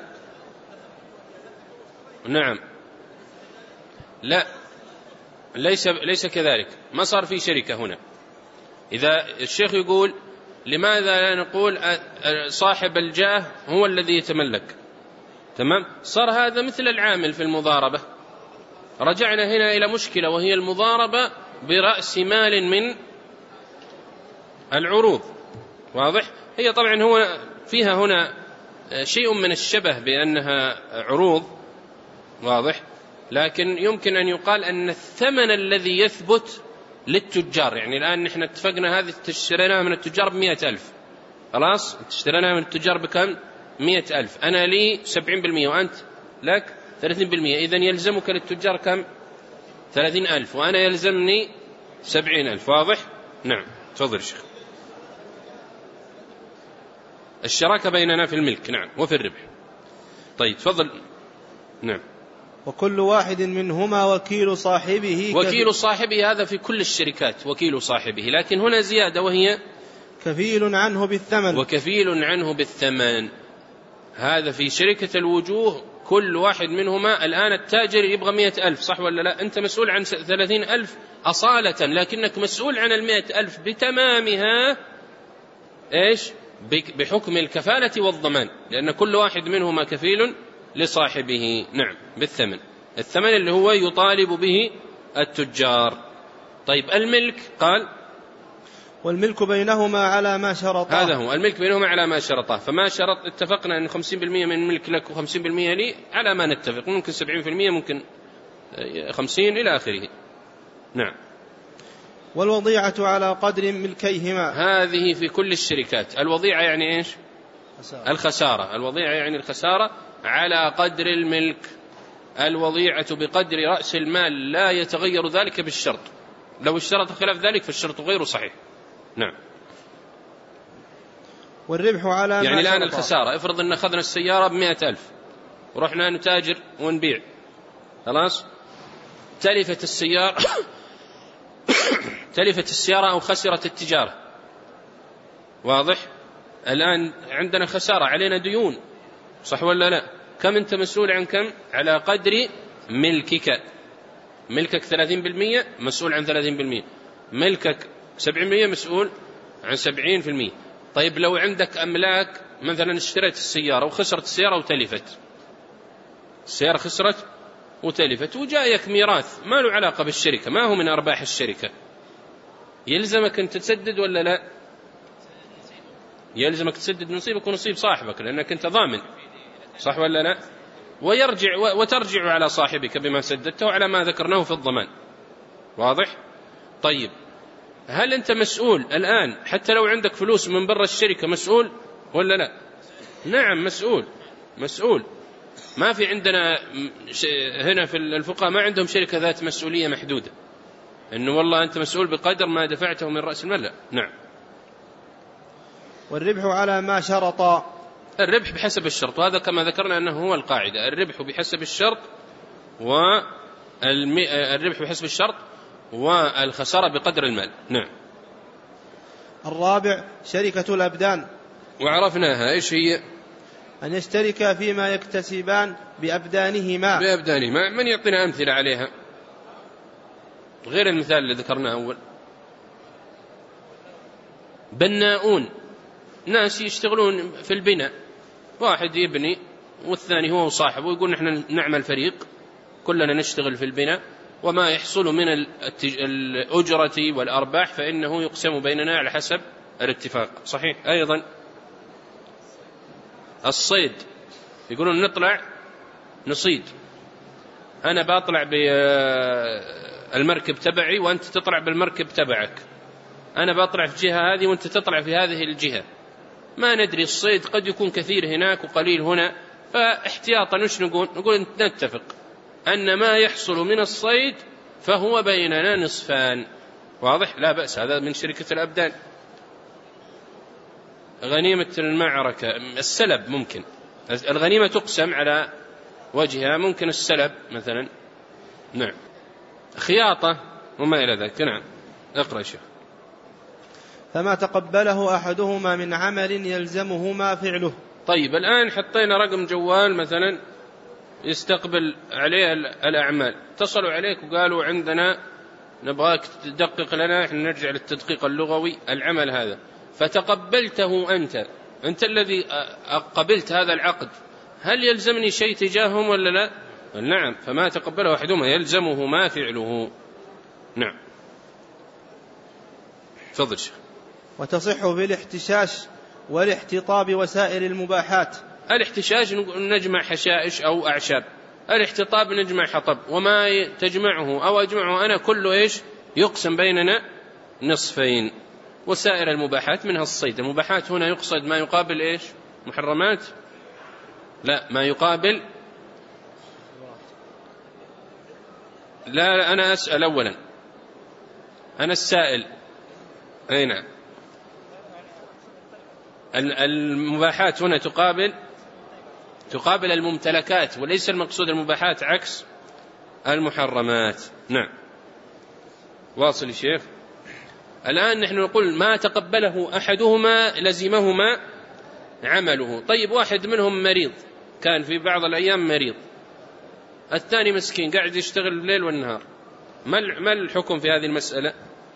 نعم لا ليس ليس كذلك، ما صار في شركة هنا. إذا الشيخ يقول لماذا لا نقول صاحب الجاه هو الذي يتملك، تمام، صار هذا مثل العامل في المضاربة. رجعنا هنا إلى مشكلة وهي المضاربة برأس مال من العروض. واضح؟ هي طبعا هو فيها هنا شيء من الشبه بأنها عروض، واضح، لكن يمكن أن يقال أن الثمن الذي يثبت للتجار، يعني الآن نحن اتفقنا هذه تشتريناها من التجار بمئة ألف، خلاص تشتريناها من التجار بكم؟ مئة ألف، أنا لي سبعين بالمئة وأنت لك ثلاثين بالمئة، إذن يلزمك للتجار كم؟ ثلاثين ألف، وأنا يلزمني سبعين ألف. واضح؟ نعم. تفضل شيخ. الشراكة بيننا في الملك، نعم، وفي الربح. طيب تفضل. نعم. وكل واحد منهما وكيل صاحبه. وكيل صاحبه هذا في كل الشركات وكيل صاحبه، لكن هنا زيادة وهي كفيل عنه بالثمن. وكفيل عنه بالثمن، هذا في شركة الوجوه كل واحد منهما. الآن التاجر يبغى مئة ألف، صح ولا لا؟ أنت مسؤول عن ثلاثين ألف أصالة، لكنك مسؤول عن المئة ألف بتمامها إيش؟ بحكم الكفالة والضمان، لأن كل واحد منهما كفيل لصاحبه. نعم، بالثمن، الثمن اللي هو يطالب به التجار. طيب الملك، قال والملك بينهما على ما شرطاه. هذا هو الملك بينهما على ما شرطاه. فما شرط اتفقنا أن خمسين بالمئة من الملك لك وخمسين بالمئة لي، على ما نتفق، ممكن سبعين بالمئة، ممكن خمسين إلى آخره. نعم. والوضيعة على قدر ملكيهما، هذه في كل الشركات. الوضيعة يعني إيش؟ خسارة. الخسارة. الوضيعة يعني الخسارة على قدر الملك. الوضيعة بقدر رأس المال، لا يتغير ذلك بالشرط، لو اشترط خلاف ذلك فالشرط غير صحيح. نعم. والربح على يعني الآن الخسارة، افرض أن أخذنا السيارة بمئة ألف ورحنا نتاجر ونبيع، خلاص تلفت السيارة تلفت السيارة أو خسرت التجارة. واضح؟ الآن عندنا خسارة، علينا ديون، صح ولا لا؟ كم أنت مسؤول عن كم؟ على قدر ملكك. ملكك ثلاثين بالمئة، مسؤول عن ثلاثين بالمئة. ملكك سبعين بالمئة، مسؤول عن سبعين بالمئة. طيب لو عندك أملاك مثلا اشتريت السيارة وخسرت السيارة وتلفت، السيارة خسرت وتلفت وجاءك ميراث ما له علاقة بالشركة، ما هو من أرباح الشركة، يلزمك أن تسدد ولا لا؟ يلزمك تسدد نصيبك ونصيب صاحبك لأنك أنت ضامن، صح ولا لا؟ ويرجع وترجع على صاحبك بما سددته على ما ذكرناه في الضمان. واضح؟ طيب هل أنت مسؤول الآن حتى لو عندك فلوس من برا الشركة مسؤول ولا لا؟ نعم مسؤول، مسؤول. ما في عندنا هنا في الفقهاء ما عندهم شركة ذات مسؤولية محدودة إنه والله أنت مسؤول بقدر ما دفعته من رأس المال. نعم. والربح على ما شرط، الربح بحسب الشرط، وهذا كما ذكرنا أنه هو القاعدة، الربح بحسب الشرط والربح بحسب الشرط والخسارة بقدر المال. نعم. الرابع شركة الأبدان، وعرفناها إيش هي؟ أن يشترك فيما يكتسبان بأبدانهما. بأبدانهما، من يعطينا أمثلة عليها غير المثال اللي ذكرناه أول؟ بناؤون، ناس يشتغلون في البناء، واحد يبني والثاني هو وصاحبه يقول نحن نعمل فريق كلنا نشتغل في البناء، وما يحصل من الأجرة والأرباح فإنه يقسم بيننا على حسب الاتفاق. صحيح. أيضا الصيد، يقولون نطلع نصيد، أنا بطلع بالمركب تبعي وأنت تطلع بالمركب تبعك، أنا بطلع في جهة هذه وأنت تطلع في هذه الجهة، ما ندري الصيد قد يكون كثير هناك وقليل هنا، فاحتياطا وش نقول؟ نقول نتفق أن ما يحصل من الصيد فهو بيننا نصفان. واضح؟ لا بأس، هذا من شركة الأبدان. غنيمة المعركة، السلب ممكن، الغنيمة تقسم على وجهها، ممكن السلب مثلا. نعم. خياطة وما إلى ذلك. نعم. اقرأ شيخ. فما تقبله أحدهما من عمل يلزمهما فعله. طيب الآن حطينا رقم جوال مثلا يستقبل عليه الأعمال، اتصلوا عليك وقالوا عندنا نبغاك تدقق لنا، احنا نرجع للتدقيق اللغوي العمل هذا، فتقبلته أنت، أنت الذي قبلت هذا العقد، هل يلزمني شيء تجاههم ولا لا؟ نعم. فما تقبله أحدهما يلزمه ما فعله. نعم. تفضل شيخ. وتصح بالاحتشاش والاحتطاب وسائر المباحات. الاحتشاش نجمع حشائش أو أعشاب، الاحتطاب نجمع حطب، وما تجمعه أو أجمعه أنا كله إيش يقسم بيننا نصفين. وسائر المباحات منها الصيد، المباحات هنا يقصد ما يقابل إيش؟ محرمات؟ لا، ما يقابل، لا, لا أنا أسأل أولا، أنا السائل. أي نعم. المباحات هنا تقابل تقابل الممتلكات، وليس المقصود المباحات عكس المحرمات. نعم. واصل الشيخ. الآن نحن نقول ما تقبله أحدهما لزمهما عمله. طيب واحد منهم مريض، كان في بعض الأيام مريض، الثاني مسكين قاعد يشتغل الليل والنهار، ما الحكم في هذه المسألة؟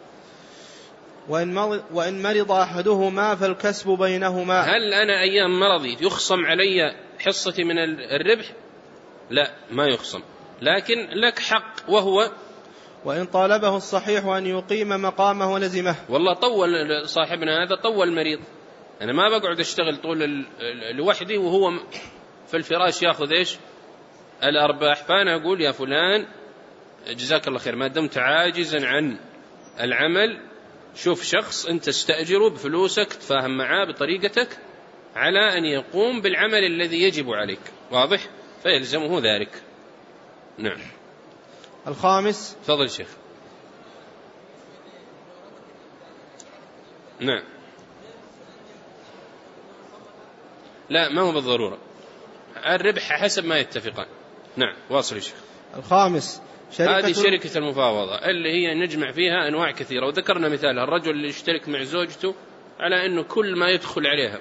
وإن مرض أحدهما فالكسب بينهما. هل أنا أيام مرضي يخصم علي حصتي من الربح؟ لا، ما يخصم، لكن لك حق، وهو وإن طالبه الصحيح أن يقيم مقامه لزمه. والله طول صاحبنا هذا، طول مريض، أنا ما بقعد أشتغل طول لوحدي وهو في الفراش يأخذ إيش الأرباح، فأنا أقول يا فلان جزاك الله خير، ما دمت عاجزا عن العمل شوف شخص أنت تستأجره بفلوسك، تفاهم معاه بطريقتك على أن يقوم بالعمل الذي يجب عليك. واضح؟ فيلزمه ذلك. نعم. الخامس. تفضل شيخ. نعم. لا، ما هو بالضرورة، الربح حسب ما يتفقان. نعم. واصل يا شيخ. الخامس شركة هذه شركة المفاوضة اللي هي نجمع فيها أنواع كثيرة، وذكرنا مثالها الرجل اللي يشترك مع زوجته على أنه كل ما يدخل عليها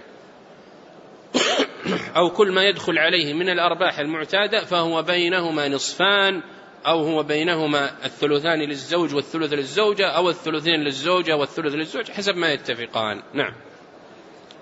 أو كل ما يدخل عليه من الأرباح المعتادة فهو بينهما نصفان، أو هو بينهما الثلثان للزوج والثلث للزوجة، أو الثلثين للزوجة والثلث للزوج، حسب ما يتفقان. نعم.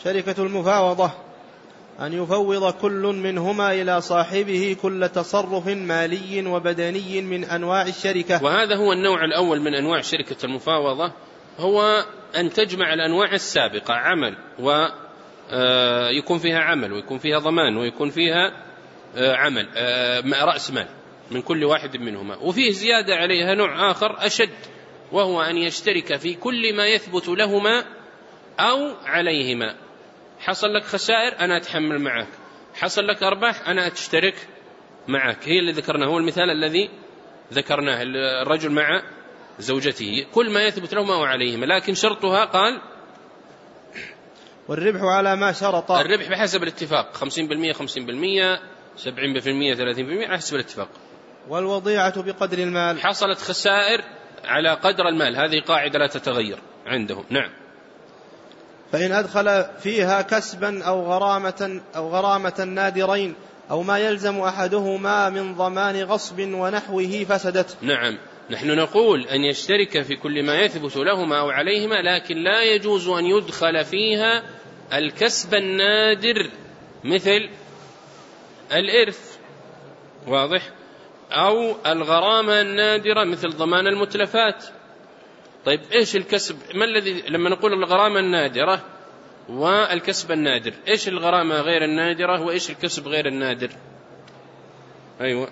شركة المفاوضة أن يفوض كل منهما إلى صاحبه كل تصرف مالي وبدني من أنواع الشركة. وهذا هو النوع الأول من أنواع شركة المفاوضة، هو أن تجمع الأنواع السابقة، عمل ويكون فيها عمل ويكون فيها ضمان ويكون فيها عمل رأس مال من كل واحد منهما، وفيه زيادة عليها نوع آخر أشد، وهو أن يشترك في كل ما يثبت لهما أو عليهما. حصل لك خسائر أنا أتحمل معك، حصل لك أرباح أنا أتشترك معك. هي اللي ذكرناه، هو المثال الذي ذكرناه، الرجل مع زوجته، كل ما يثبت لهما أو عليهما، لكن شرطها قال والربح على ما شرط. الربح بحسب الاتفاق، خمسين بالمئة خمسين بالمئة سبعين بالمئة ثلاثين بالمئة على حسب الاتفاق. والوضيعة بقدر المال. حصلت خسائر على قدر المال، هذه قاعدة لا تتغير عندهم. نعم. فإن أدخل فيها كسبا أو غرامة, أو غرامة نادرين أو ما يلزم أحدهما من ضمان غصب ونحوه فسدت. نعم، نحن نقول أن يشترك في كل ما يثبت لهما أو عليهما، لكن لا يجوز أن يدخل فيها الكسب النادر مثل الإرث، واضح، أو الغرامة النادرة مثل ضمان المتلفات. طيب إيش الكسب؟ ما الذي لما نقول الغرامة النادرة والكسب النادر، إيش الغرامة غير النادرة وإيش الكسب غير النادر؟ أيوة،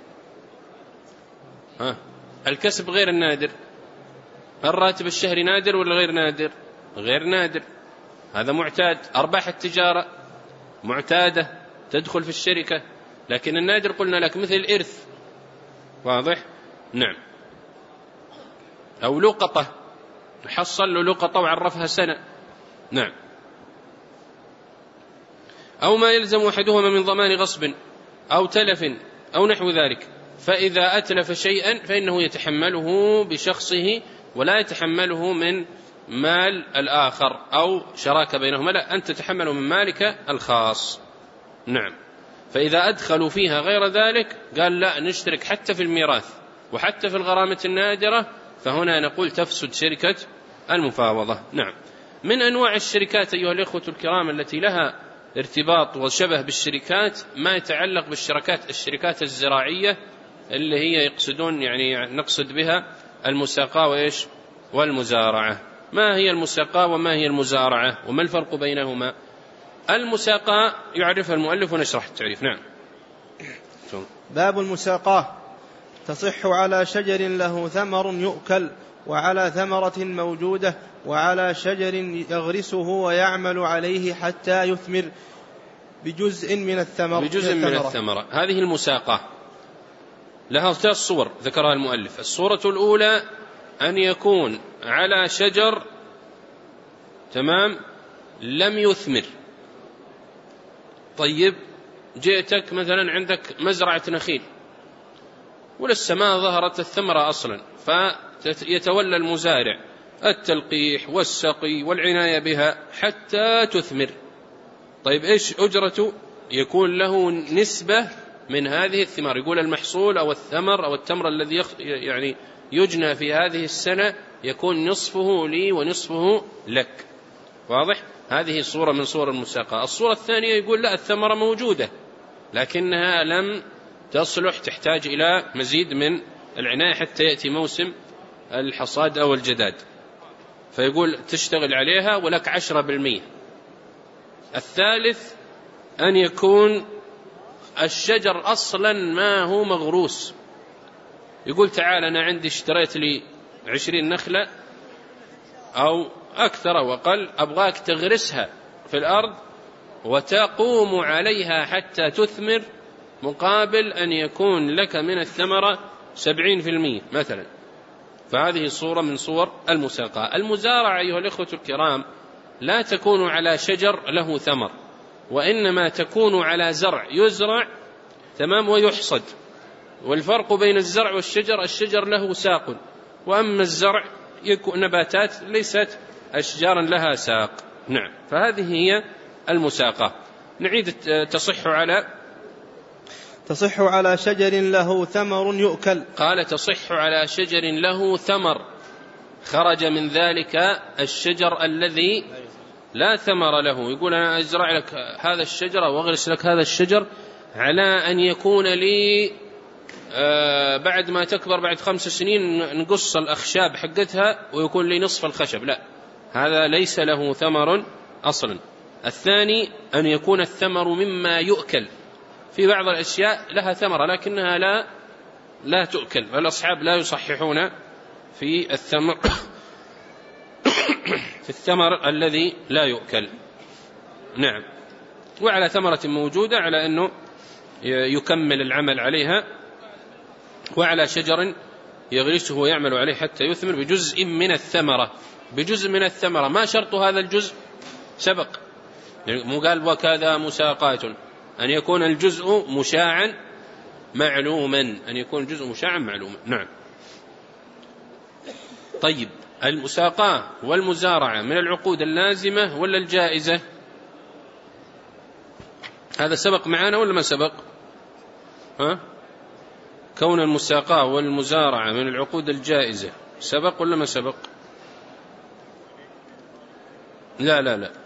ها، الكسب غير النادر، الراتب الشهري نادر ولا غير نادر؟ غير نادر، هذا معتاد. أرباح التجارة معتادة تدخل في الشركة، لكن النادر قلنا لك مثل الإرث، واضح؟ نعم. أو لقطة، حصل له لقطة وعرفها سنة. نعم. أو ما يلزم أحدهما من ضمان غصب أو تلف أو نحو ذلك، فإذا أتلف شيئا فإنه يتحمله بشخصه ولا يتحمله من مال الآخر أو شراكة بينهما، لا، أنت تتحمله من مالك الخاص. نعم. فإذا أدخلوا فيها غير ذلك قال لا، نشترك حتى في الميراث وحتى في الغرامة النادرة، فهنا نقول تفسد شركة المفاوضة. نعم. من أنواع الشركات أيها الإخوة الكرام التي لها ارتباط وشبه بالشركات ما يتعلق بالشركات الشركات الزراعية، اللي هي يقصدون يعني نقصد بها المساقاة وإيش والمزارعة. ما هي المساقاة وما هي المزارعة وما الفرق بينهما؟ المساقاة يعرفها المؤلف ونشرح التعريف. نعم. باب المساقاة: تصح على شجر له ثمر يؤكل، وعلى ثمرة موجودة، وعلى شجر يغرسه ويعمل عليه حتى يثمر بجزء من الثمر بجزء من الثمرة. هذه المساقاة لها ثلاث صور ذكرها المؤلف. الصورة الأولى أن يكون على شجر تمام لم يثمر. طيب، جئتك مثلا عندك مزرعة نخيل ولسه ما ظهرت الثمرة أصلا، فيتولى المزارع التلقيح والسقي والعناية بها حتى تثمر. طيب إيش أجرته؟ يكون له نسبة من هذه الثمار، يقول المحصول أو الثمر أو التمر الذي يعني يجنى في هذه السنة يكون نصفه لي ونصفه لك، واضح؟ هذه صورة من صور المساقاة. الصورة الثانية يقول لا، الثمرة موجودة لكنها لم تصلح، تحتاج إلى مزيد من العناية حتى يأتي موسم الحصاد أو الجداد، فيقول تشتغل عليها ولك عشرة بالمئة. الثالث أن يكون الشجر أصلا ما هو مغروس، يقول تعال أنا عندي اشتريت لي عشرين نخلة أو أكثر أو أقل، أبغاك تغرسها في الأرض وتقوم عليها حتى تثمر، مقابل أن يكون لك من الثمرة سبعين في المئة مثلا. فهذه صورة من صور المساقاة. المزارعة أيها الإخوة الكرام لا تكون على شجر له ثمر، وإنما تكون على زرع يزرع تمام ويحصد. والفرق بين الزرع والشجر، الشجر له ساق، وأما الزرع يكون نباتات ليست أشجارا لها ساق. نعم. فهذه هي المساقاة. نعيد. تصح على تصح على شجر له ثمر يؤكل. قال تصح على شجر له ثمر، خرج من ذلك الشجر الذي لا ثمر له، يقول أنا أزرع لك هذا الشجر وأغرس لك هذا الشجر على أن يكون لي آه بعد ما تكبر بعد خمس سنين نقص الأخشاب حقتها ويكون لي نصف الخشب، لا، هذا ليس له ثمر أصلا. الثاني أن يكون الثمر مما يؤكل، في بعض الأشياء لها ثمرة لكنها لا لا تؤكل، فالأصحاب لا يصححون في الثمر في الثمر الذي لا يؤكل. نعم. وعلى ثمرة موجودة على أنه يكمل العمل عليها، وعلى شجر يغرسه ويعمل عليه حتى يثمر بجزء من الثمرة، بجزء من الثمرة، ما شرط هذا الجزء سبق، مو قال وكذا مساقات، أن يكون الجزء مشاعا معلوما، أن يكون الجزء مشاعا معلوما. نعم. طيب، المساقاة والمزارعة من العقود اللازمة ولا الجائزة؟ هذا سبق معنا ولا ما سبق؟ ها؟ كون المساقاة والمزارعة من العقود الجائزة سبق ولا ما سبق؟ لا لا لا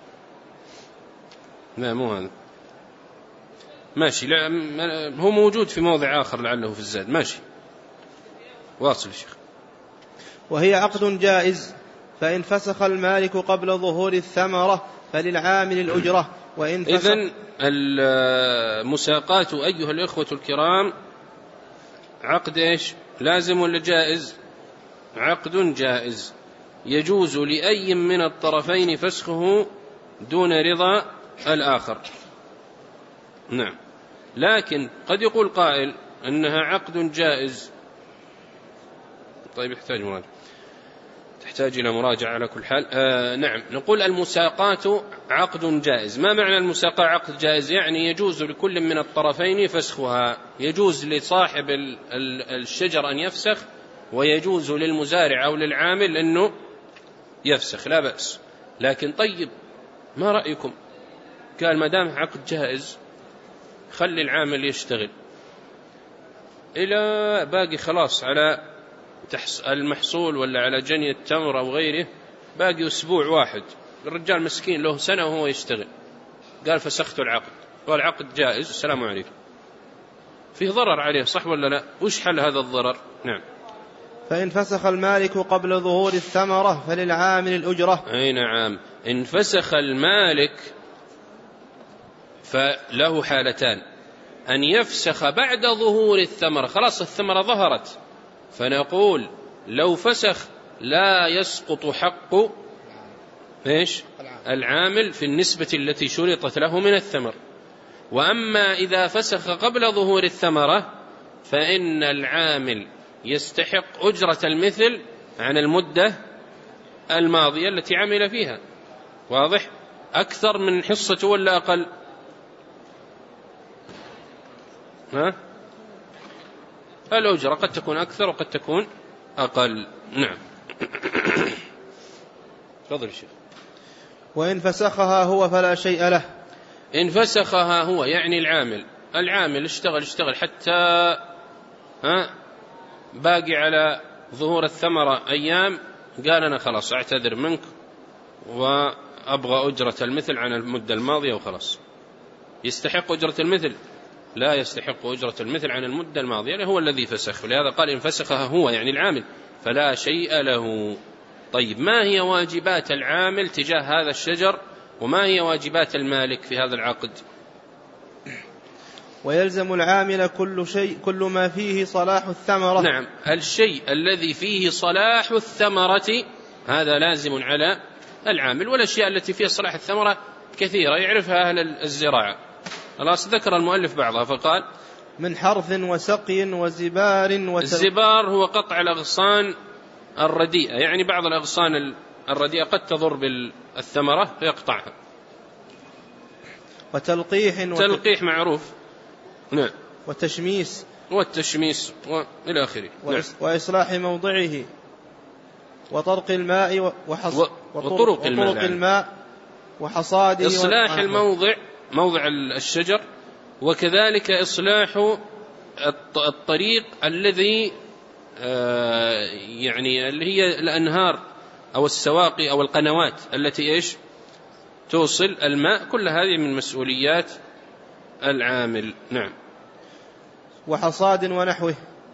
لا مو هذا، ماشي، لا هو موجود في موضع آخر لعله في الزاد. ماشي، واصل الشيخ. وهي عقد جائز، فإن فسخ المالك قبل ظهور الثمرة فللعامل الأجرة، وإن فسخ. إذن المساقات أيها الإخوة الكرام عقد إيش؟ لازم ولا جائز؟ عقد جائز، يجوز لأي من الطرفين فسخه دون رضا الآخر. نعم. لكن قد يقول قائل أنها عقد جائز. طيب، يحتاج مراجعة، تحتاج إلى مراجعة على كل حال. آه نعم، نقول المساقات عقد جائز. ما معنى المساقاة عقد جائز؟ يعني يجوز لكل من الطرفين فسخها، يجوز لصاحب الشجر أن يفسخ، ويجوز للمزارع أو للعامل أنه يفسخ، لا بأس. لكن طيب، ما رأيكم؟ قال ما دام عقد جائز خلي العامل يشتغل إلى باقي خلاص على المحصول ولا على جني التمر أو غيره، باقي أسبوع واحد، الرجال مسكين له سنة وهو يشتغل، قال فسخت العقد، والعقد جائز، السلام عليكم. فيه ضرر عليه، صح ولا لا؟ وش حل هذا الضرر؟ نعم. فإن فسخ المالك قبل ظهور الثمرة فللعامل الأجرة. أي نعم. إن فسخ المالك فله حالتان: أن يفسخ بعد ظهور الثمرة، خلاص الثمرة ظهرت، فنقول لو فسخ لا يسقط حق إيش؟ العامل في النسبة التي شرطت له من الثمر. وأما إذا فسخ قبل ظهور الثمرة فإن العامل يستحق أجرة المثل عن المدة الماضية التي عمل فيها. واضح؟ أكثر من حصته ولا أقل؟ ها؟ الأجرة قد تكون أكثر وقد تكون أقل. نعم. تفضل الشيخ. وإن فسخها هو فلا شيء له. إن فسخها هو يعني العامل، العامل اشتغل اشتغل حتى ها باقي على ظهور الثمرة أيام، قال أنا خلاص أعتذر منك وأبغى أجرة المثل عن المدة الماضية وخلاص. يستحق أجرة المثل؟ لا يستحق أجرة المثل عن المدة الماضية، يعني هو الذي فسخ، ولهذا قال إن فسخها هو يعني العامل فلا شيء له. طيب، ما هي واجبات العامل تجاه هذا الشجر، وما هي واجبات المالك في هذا العقد؟ ويلزم العامل كل شيء كل ما فيه صلاح الثمرة. نعم، الشيء الذي فيه صلاح الثمرة هذا لازم على العامل، والأشياء التي فيها صلاح الثمرة كثيرة يعرفها أهل الزراعة. خلاص، ذكر المؤلف بعضها فقال من حرث وسقي وزبار وتل... الزبار هو قطع الأغصان الرديئة، يعني بعض الأغصان الرديئة قد تضر بالثمرة فيقطعها. وتلقيح وت... تلقيح معروف. نعم. وتشميس والتشميس وإلى آخره. نعم. وإصلاح موضعه وطرق الماء وحص... و... وطرق, الماء, وطرق الماء وحصاده. إصلاح و... الموضع، موضع الشجر، وكذلك إصلاح الطريق الذي يعني اللي هي الأنهار أو السواقي أو القنوات التي إيش توصل الماء، كل هذه من مسؤوليات العامل. نعم. وحصاد ونحوه.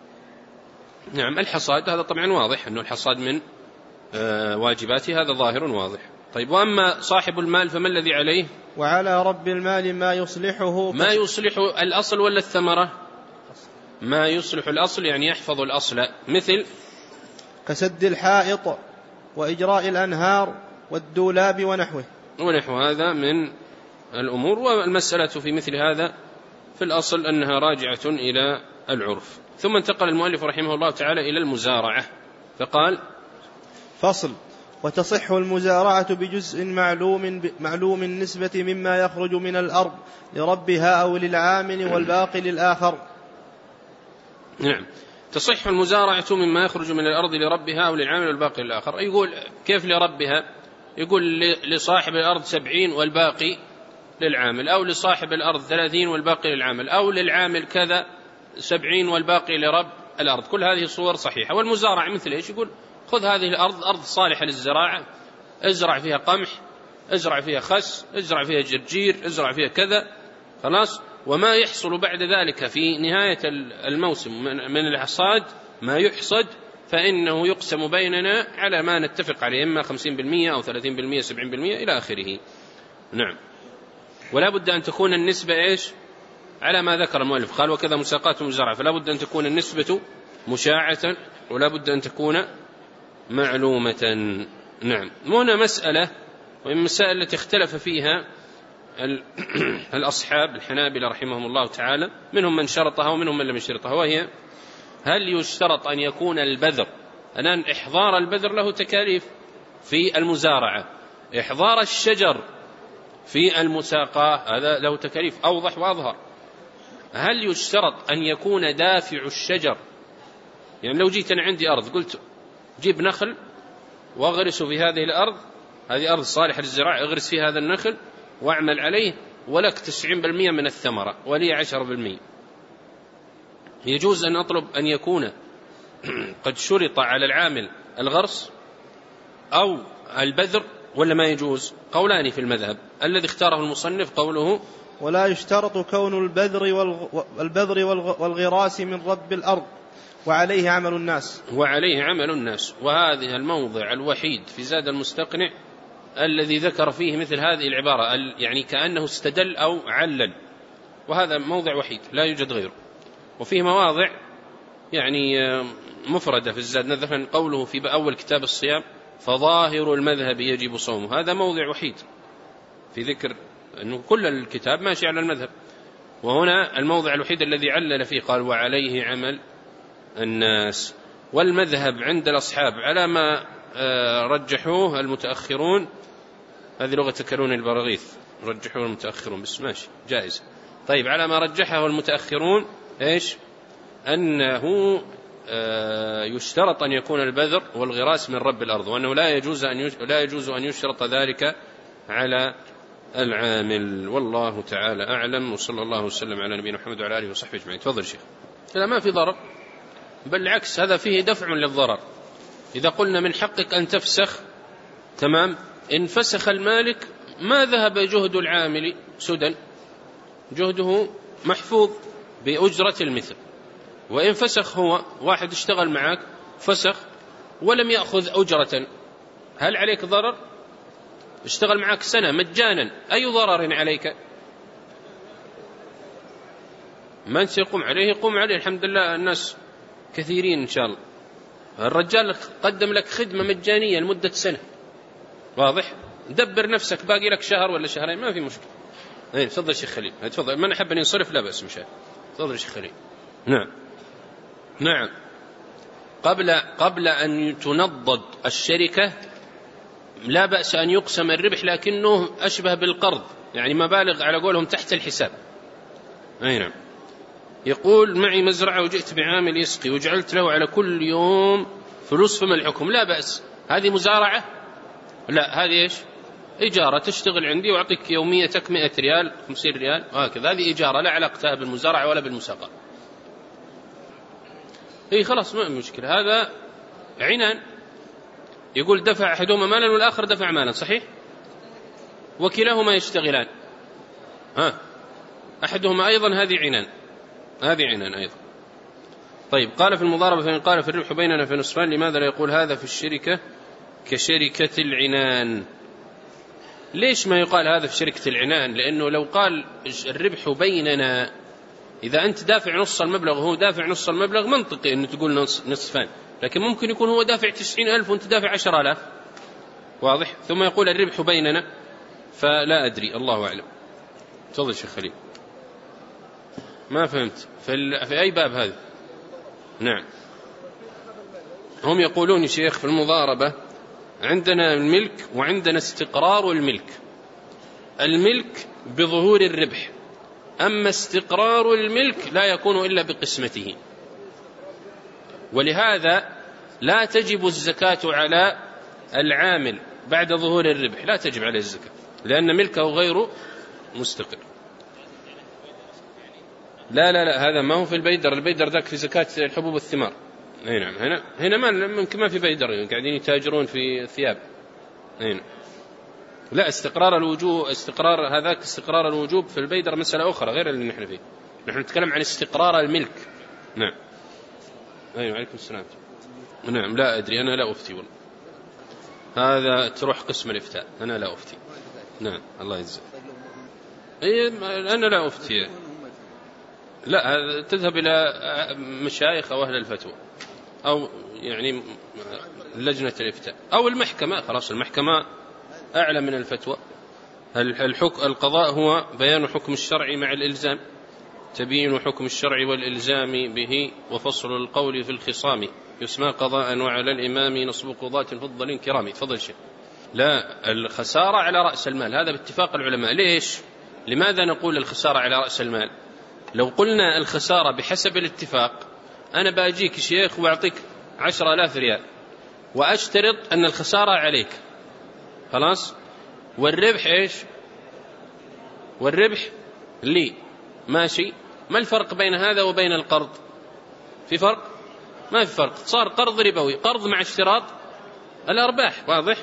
نعم، الحصاد هذا طبعا واضح أنه الحصاد من واجباته، هذا ظاهر واضح. طيب، وأما صاحب المال فما الذي عليه؟ وعلى رب المال ما يصلحه. ما يصلح الأصل ولا الثمرة؟ ما يصلح الأصل يعني يحفظ الأصل، مثل كسد الحائط وإجراء الأنهار والدولاب ونحوه. ونحو هذا من الأمور. والمسألة في مثل هذا في الأصل أنها راجعة إلى العرف. ثم انتقل المؤلف رحمه الله تعالى إلى المزارعة فقال: فصل: وتصح المزارعة بجزء معلوم معلوم النسبة مما يخرج من الأرض لربها أو للعامل والباقي للآخر. نعم، تصح المزارعة مما يخرج من الأرض لربها أو للعامل والباقي للآخر. يقول كيف لربها؟ يقول لصاحب الأرض سبعين والباقي للعامل، أو لصاحب الأرض ثلاثين والباقي للعامل، أو للعامل كذا سبعين والباقي لرب الأرض. كل هذه صور صحيحة. والمزارعة مثل إيش؟ يقول خذ هذه الأرض أرض صالحة للزراعة، ازرع فيها قمح، ازرع فيها خس، ازرع فيها جرجير، ازرع فيها كذا، خلاص. وما يحصل بعد ذلك في نهاية الموسم من الحصاد ما يحصد فإنه يقسم بيننا على ما نتفق عليه، إما خمسين بالمئة أو ثلاثين بالمئة سبعين بالمئة إلى آخره. نعم. ولا بد أن تكون النسبة إيش؟ على ما ذكر المؤلف، قال: وكذا مساقات ومزارعة، فلا بد أن تكون النسبة مشاعة ولا بد أن تكون معلومة. نعم. هنا مسألة ومن المسائل التي اختلف فيها الأصحاب الحنابلة رحمهم الله تعالى، منهم من شرطها ومنهم من لم يشترطها، وهي: هل يشترط أن يكون البذر، الآن إحضار البذر له تكاليف في المزارعة، إحضار الشجر في المساقاة هذا له تكاليف أوضح وأظهر. هل يشترط أن يكون دافع الشجر؟ يعني لو جيت أنا عندي أرض قلت جيب نخل واغرس في هذه الأرض، هذه أرض صالحة للزراعة، اغرس في هذا النخل واعمل عليه ولك تسعين بالمئة من الثمرة ولي عشرة بالمئة، يجوز أن أطلب أن يكون قد شرط على العامل الغرس أو البذر ولا ما يجوز؟ قولان في المذهب. الذي اختاره المصنف قوله: ولا يشترط كون البذر والبذر والغراس من رب الأرض وعليه عمل الناس. وعليه عمل الناس. وهذه الموضع الوحيد في زاد المستقنع الذي ذكر فيه مثل هذه العبارة، يعني كأنه استدل أو علل، وهذا موضع وحيد لا يوجد غيره. وفيه مواضع يعني مفردة في الزاد، مثلا قوله في أول كتاب الصيام: فظاهر المذهب يجب صومه، هذا موضع وحيد في ذكر أنه كل الكتاب ماشي على المذهب. وهنا الموضع الوحيد الذي علل فيه قال: وعليه عمل الناس. والمذهب عند الأصحاب على ما رجحوه المتأخرون، هذه لغة تكرون البراغيث، رجحوه المتأخرون بس ماشي جائز. طيب، على ما رجحه المتأخرون إيش؟ أنه يشترط أن يكون البذر والغراس من رب الأرض، وأنه لا يجوز أن لا يجوز أن يشترط ذلك على العامل. والله تعالى أعلم، وصلى الله وسلم على نبينا محمد وعلى آله وصحبه أجمعين. تفضل شيخ. لا، ما في ضرر، بل العكس، هذا فيه دفع للضرر. إذا قلنا من حقك أن تفسخ، تمام، إن فسخ المالك ما ذهب جهد العامل سدى، جهده محفوظ بأجرة المثل. وإن فسخ هو، واحد اشتغل معك فسخ ولم يأخذ أجرة، هل عليك ضرر؟ اشتغل معك سنة مجانا، أي ضرر عليك؟ من سيقوم عليه يقوم عليه، الحمد لله الناس كثيرين إن شاء الله. الرجال قدم لك خدمة مجانية لمدة سنة، واضح؟ دبر نفسك، باقي لك شهر ولا شهرين ما في مشكلة. ايه، تفضل شيخ خليل، تفضل. من أحب أن ينصرف لا بأس مشاهد. تفضل شيخ خليل. نعم نعم. قبل قبل أن تنضد الشركة لا بأس أن يقسم الربح، لكنه أشبه بالقرض، يعني مبالغ على قولهم تحت الحساب. أي نعم. يقول: معي مزرعة وجئت بعامل يسقي وجعلت له على كل يوم فلوس، فما الحكم؟ لا بأس. هذه مزارعة؟ لا، هذه إيش؟ إجارة، تشتغل عندي وأعطيك يوميتك مئة ريال خمسين ريال وهكذا، هذه إجارة لا علاقتها بالمزارعة ولا بالمساقة. إيه خلاص ما مشكلة، هذا عنان. يقول دفع أحدهما مالا والآخر دفع مالا، صحيح؟ وكلاهما يشتغلان، ها أحدهما أيضا هذه عنان، هذه عنان أيضا. طيب قال في المضاربة فإن قال في الربح بيننا في نصفان، لماذا لا يقول هذا في الشركة كشركة العنان؟ ليش ما يقال هذا في شركة العنان؟ لأنه لو قال الربح بيننا، إذا أنت دافع نص المبلغ وهو دافع نص المبلغ منطقي أنه تقول نصفان، لكن ممكن يكون هو دافع تسعين ألف وأنت دافع عشر آلاف، واضح؟ ثم يقول الربح بيننا، فلا أدري، الله أعلم. تفضل شيخ خليل. ما فهمت في, في أي باب هذا؟ نعم، هم يقولون يا شيخ في المضاربة عندنا الملك وعندنا استقرار الملك. الملك بظهور الربح، أما استقرار الملك لا يكون إلا بقسمته، ولهذا لا تجب الزكاة على العامل بعد ظهور الربح، لا تجب عليه الزكاة لأن ملكه غير مستقر. لا لا لا هذا ما هو في البيدر، البيدر ذاك في زكاة الحبوب والثمار. اي نعم، هنا هنا ما ممكن ما في بيدر، قاعدين يتاجرون في الثياب. اي نعم. لا استقرار الوجوب، استقرار هذاك استقرار الوجوب في البيدر مسألة أخرى غير اللي نحن فيه، نحن نتكلم عن استقرار الملك. نعم. أيوة عليكم السلام. نعم لا أدري، أنا لا أفتي والله، هذا تروح قسم الإفتاء، أنا لا أفتي. نعم الله يجزاك. أي أنا لا أفتي، لا تذهب إلى مشايخ أو أهل الفتوى أو يعني لجنة الإفتاء أو المحكمة، خلاص المحكمة أعلى من الفتوى. الحكم القضاء هو بيان حكم الشرع مع الإلزام، تبيين حكم الشرع والإلزام به وفصل القول في الخصام، يسمى قضاء وعلى الإمام نصب قضاة فضل كرام. تفضل شيء. لا الخسارة على رأس المال، هذا باتفاق العلماء. ليش؟ لماذا نقول الخسارة على رأس المال؟ لو قلنا الخسارة بحسب الاتفاق، أنا باجيك شيخ وأعطيك عشر آلاف ريال وأشترط أن الخسارة عليك، خلاص، والربح إيش؟ والربح لي، ماشي. ما الفرق بين هذا وبين القرض؟ في فرق؟ ما في فرق، صار قرض ربوي، قرض مع اشتراط الأرباح، واضح؟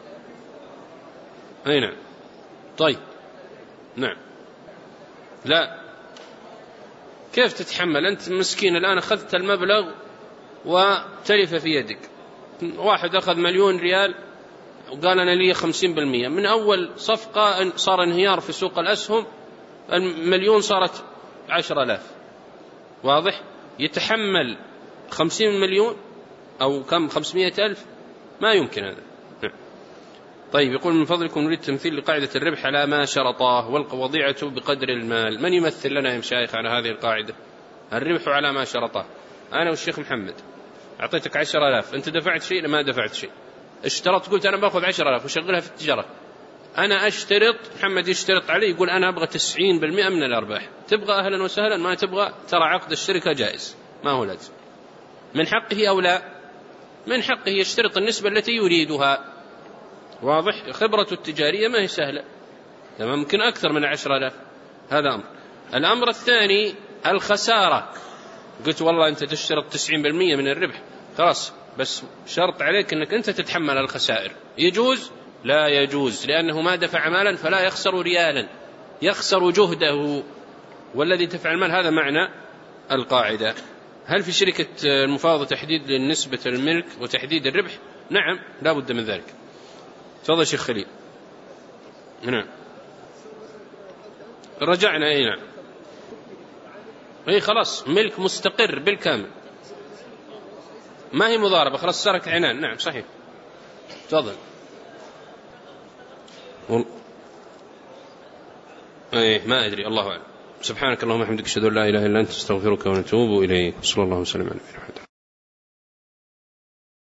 أي نعم. طيب نعم. لا كيف تتحمل أنت مسكين الآن أخذت المبلغ وتلف في يدك، واحد أخذ مليون ريال وقال أنا لي خمسين بالمئة، من أول صفقة صار انهيار في سوق الأسهم، المليون صارت عشر آلاف، واضح؟ يتحمل خمسين مليون أو كم خمسمائة ألف؟ ما يمكن هذا. طيب يقول من فضلكم نريد تمثيل لقاعدة الربح على ما شرطاه والوضيعة بقدر المال. من يمثل لنا يا مشايخ على هذه القاعدة؟ الربح على ما شرطاه. أنا والشيخ محمد أعطيتك عشر آلاف، أنت دفعت شيء؟ ما دفعت شيء. اشترط قلت أنا باخذ عشر آلاف وشغلها في التجارة، أنا أشترط، محمد يشترط علي يقول أنا أبغى تسعين بالمئة من الأرباح، تبغى أهلا وسهلا، ما تبغى ترى عقد الشركة جائز، ما هو لازم. من حقه أو لا؟ من حقه يشترط النسبة التي يريدها، واضح؟ خبرته التجارية ما هي سهلة، تمام، ممكن أكثر من عشر آلاف. هذا أمر. الأمر الثاني الخسارة، قلت والله أنت تشترط تسعين بالمئة من الربح، خلاص، بس شرط عليك أنك أنت تتحمل الخسائر. يجوز؟ لا يجوز، لأنه ما دفع مالا فلا يخسر ريالا، يخسر جهده، والذي دفع المال. هذا معنى القاعدة. هل في شركة المفاوضة تحديد لنسبة الملك وتحديد الربح؟ نعم لا بد من ذلك. تفضل شيخ خليل. نعم رجعنا. اي نعم، اي خلاص ملك مستقر بالكامل، ما هي مضاربة، خلاص صارت عنان. نعم صحيح. تفضل. اي ما ادري، الله اعلم. سبحانك اللهم وبحمدك اشهد ان لا اله الا انت استغفرك ونتوب اليك. صلى الله وسلم على نبينا محمد.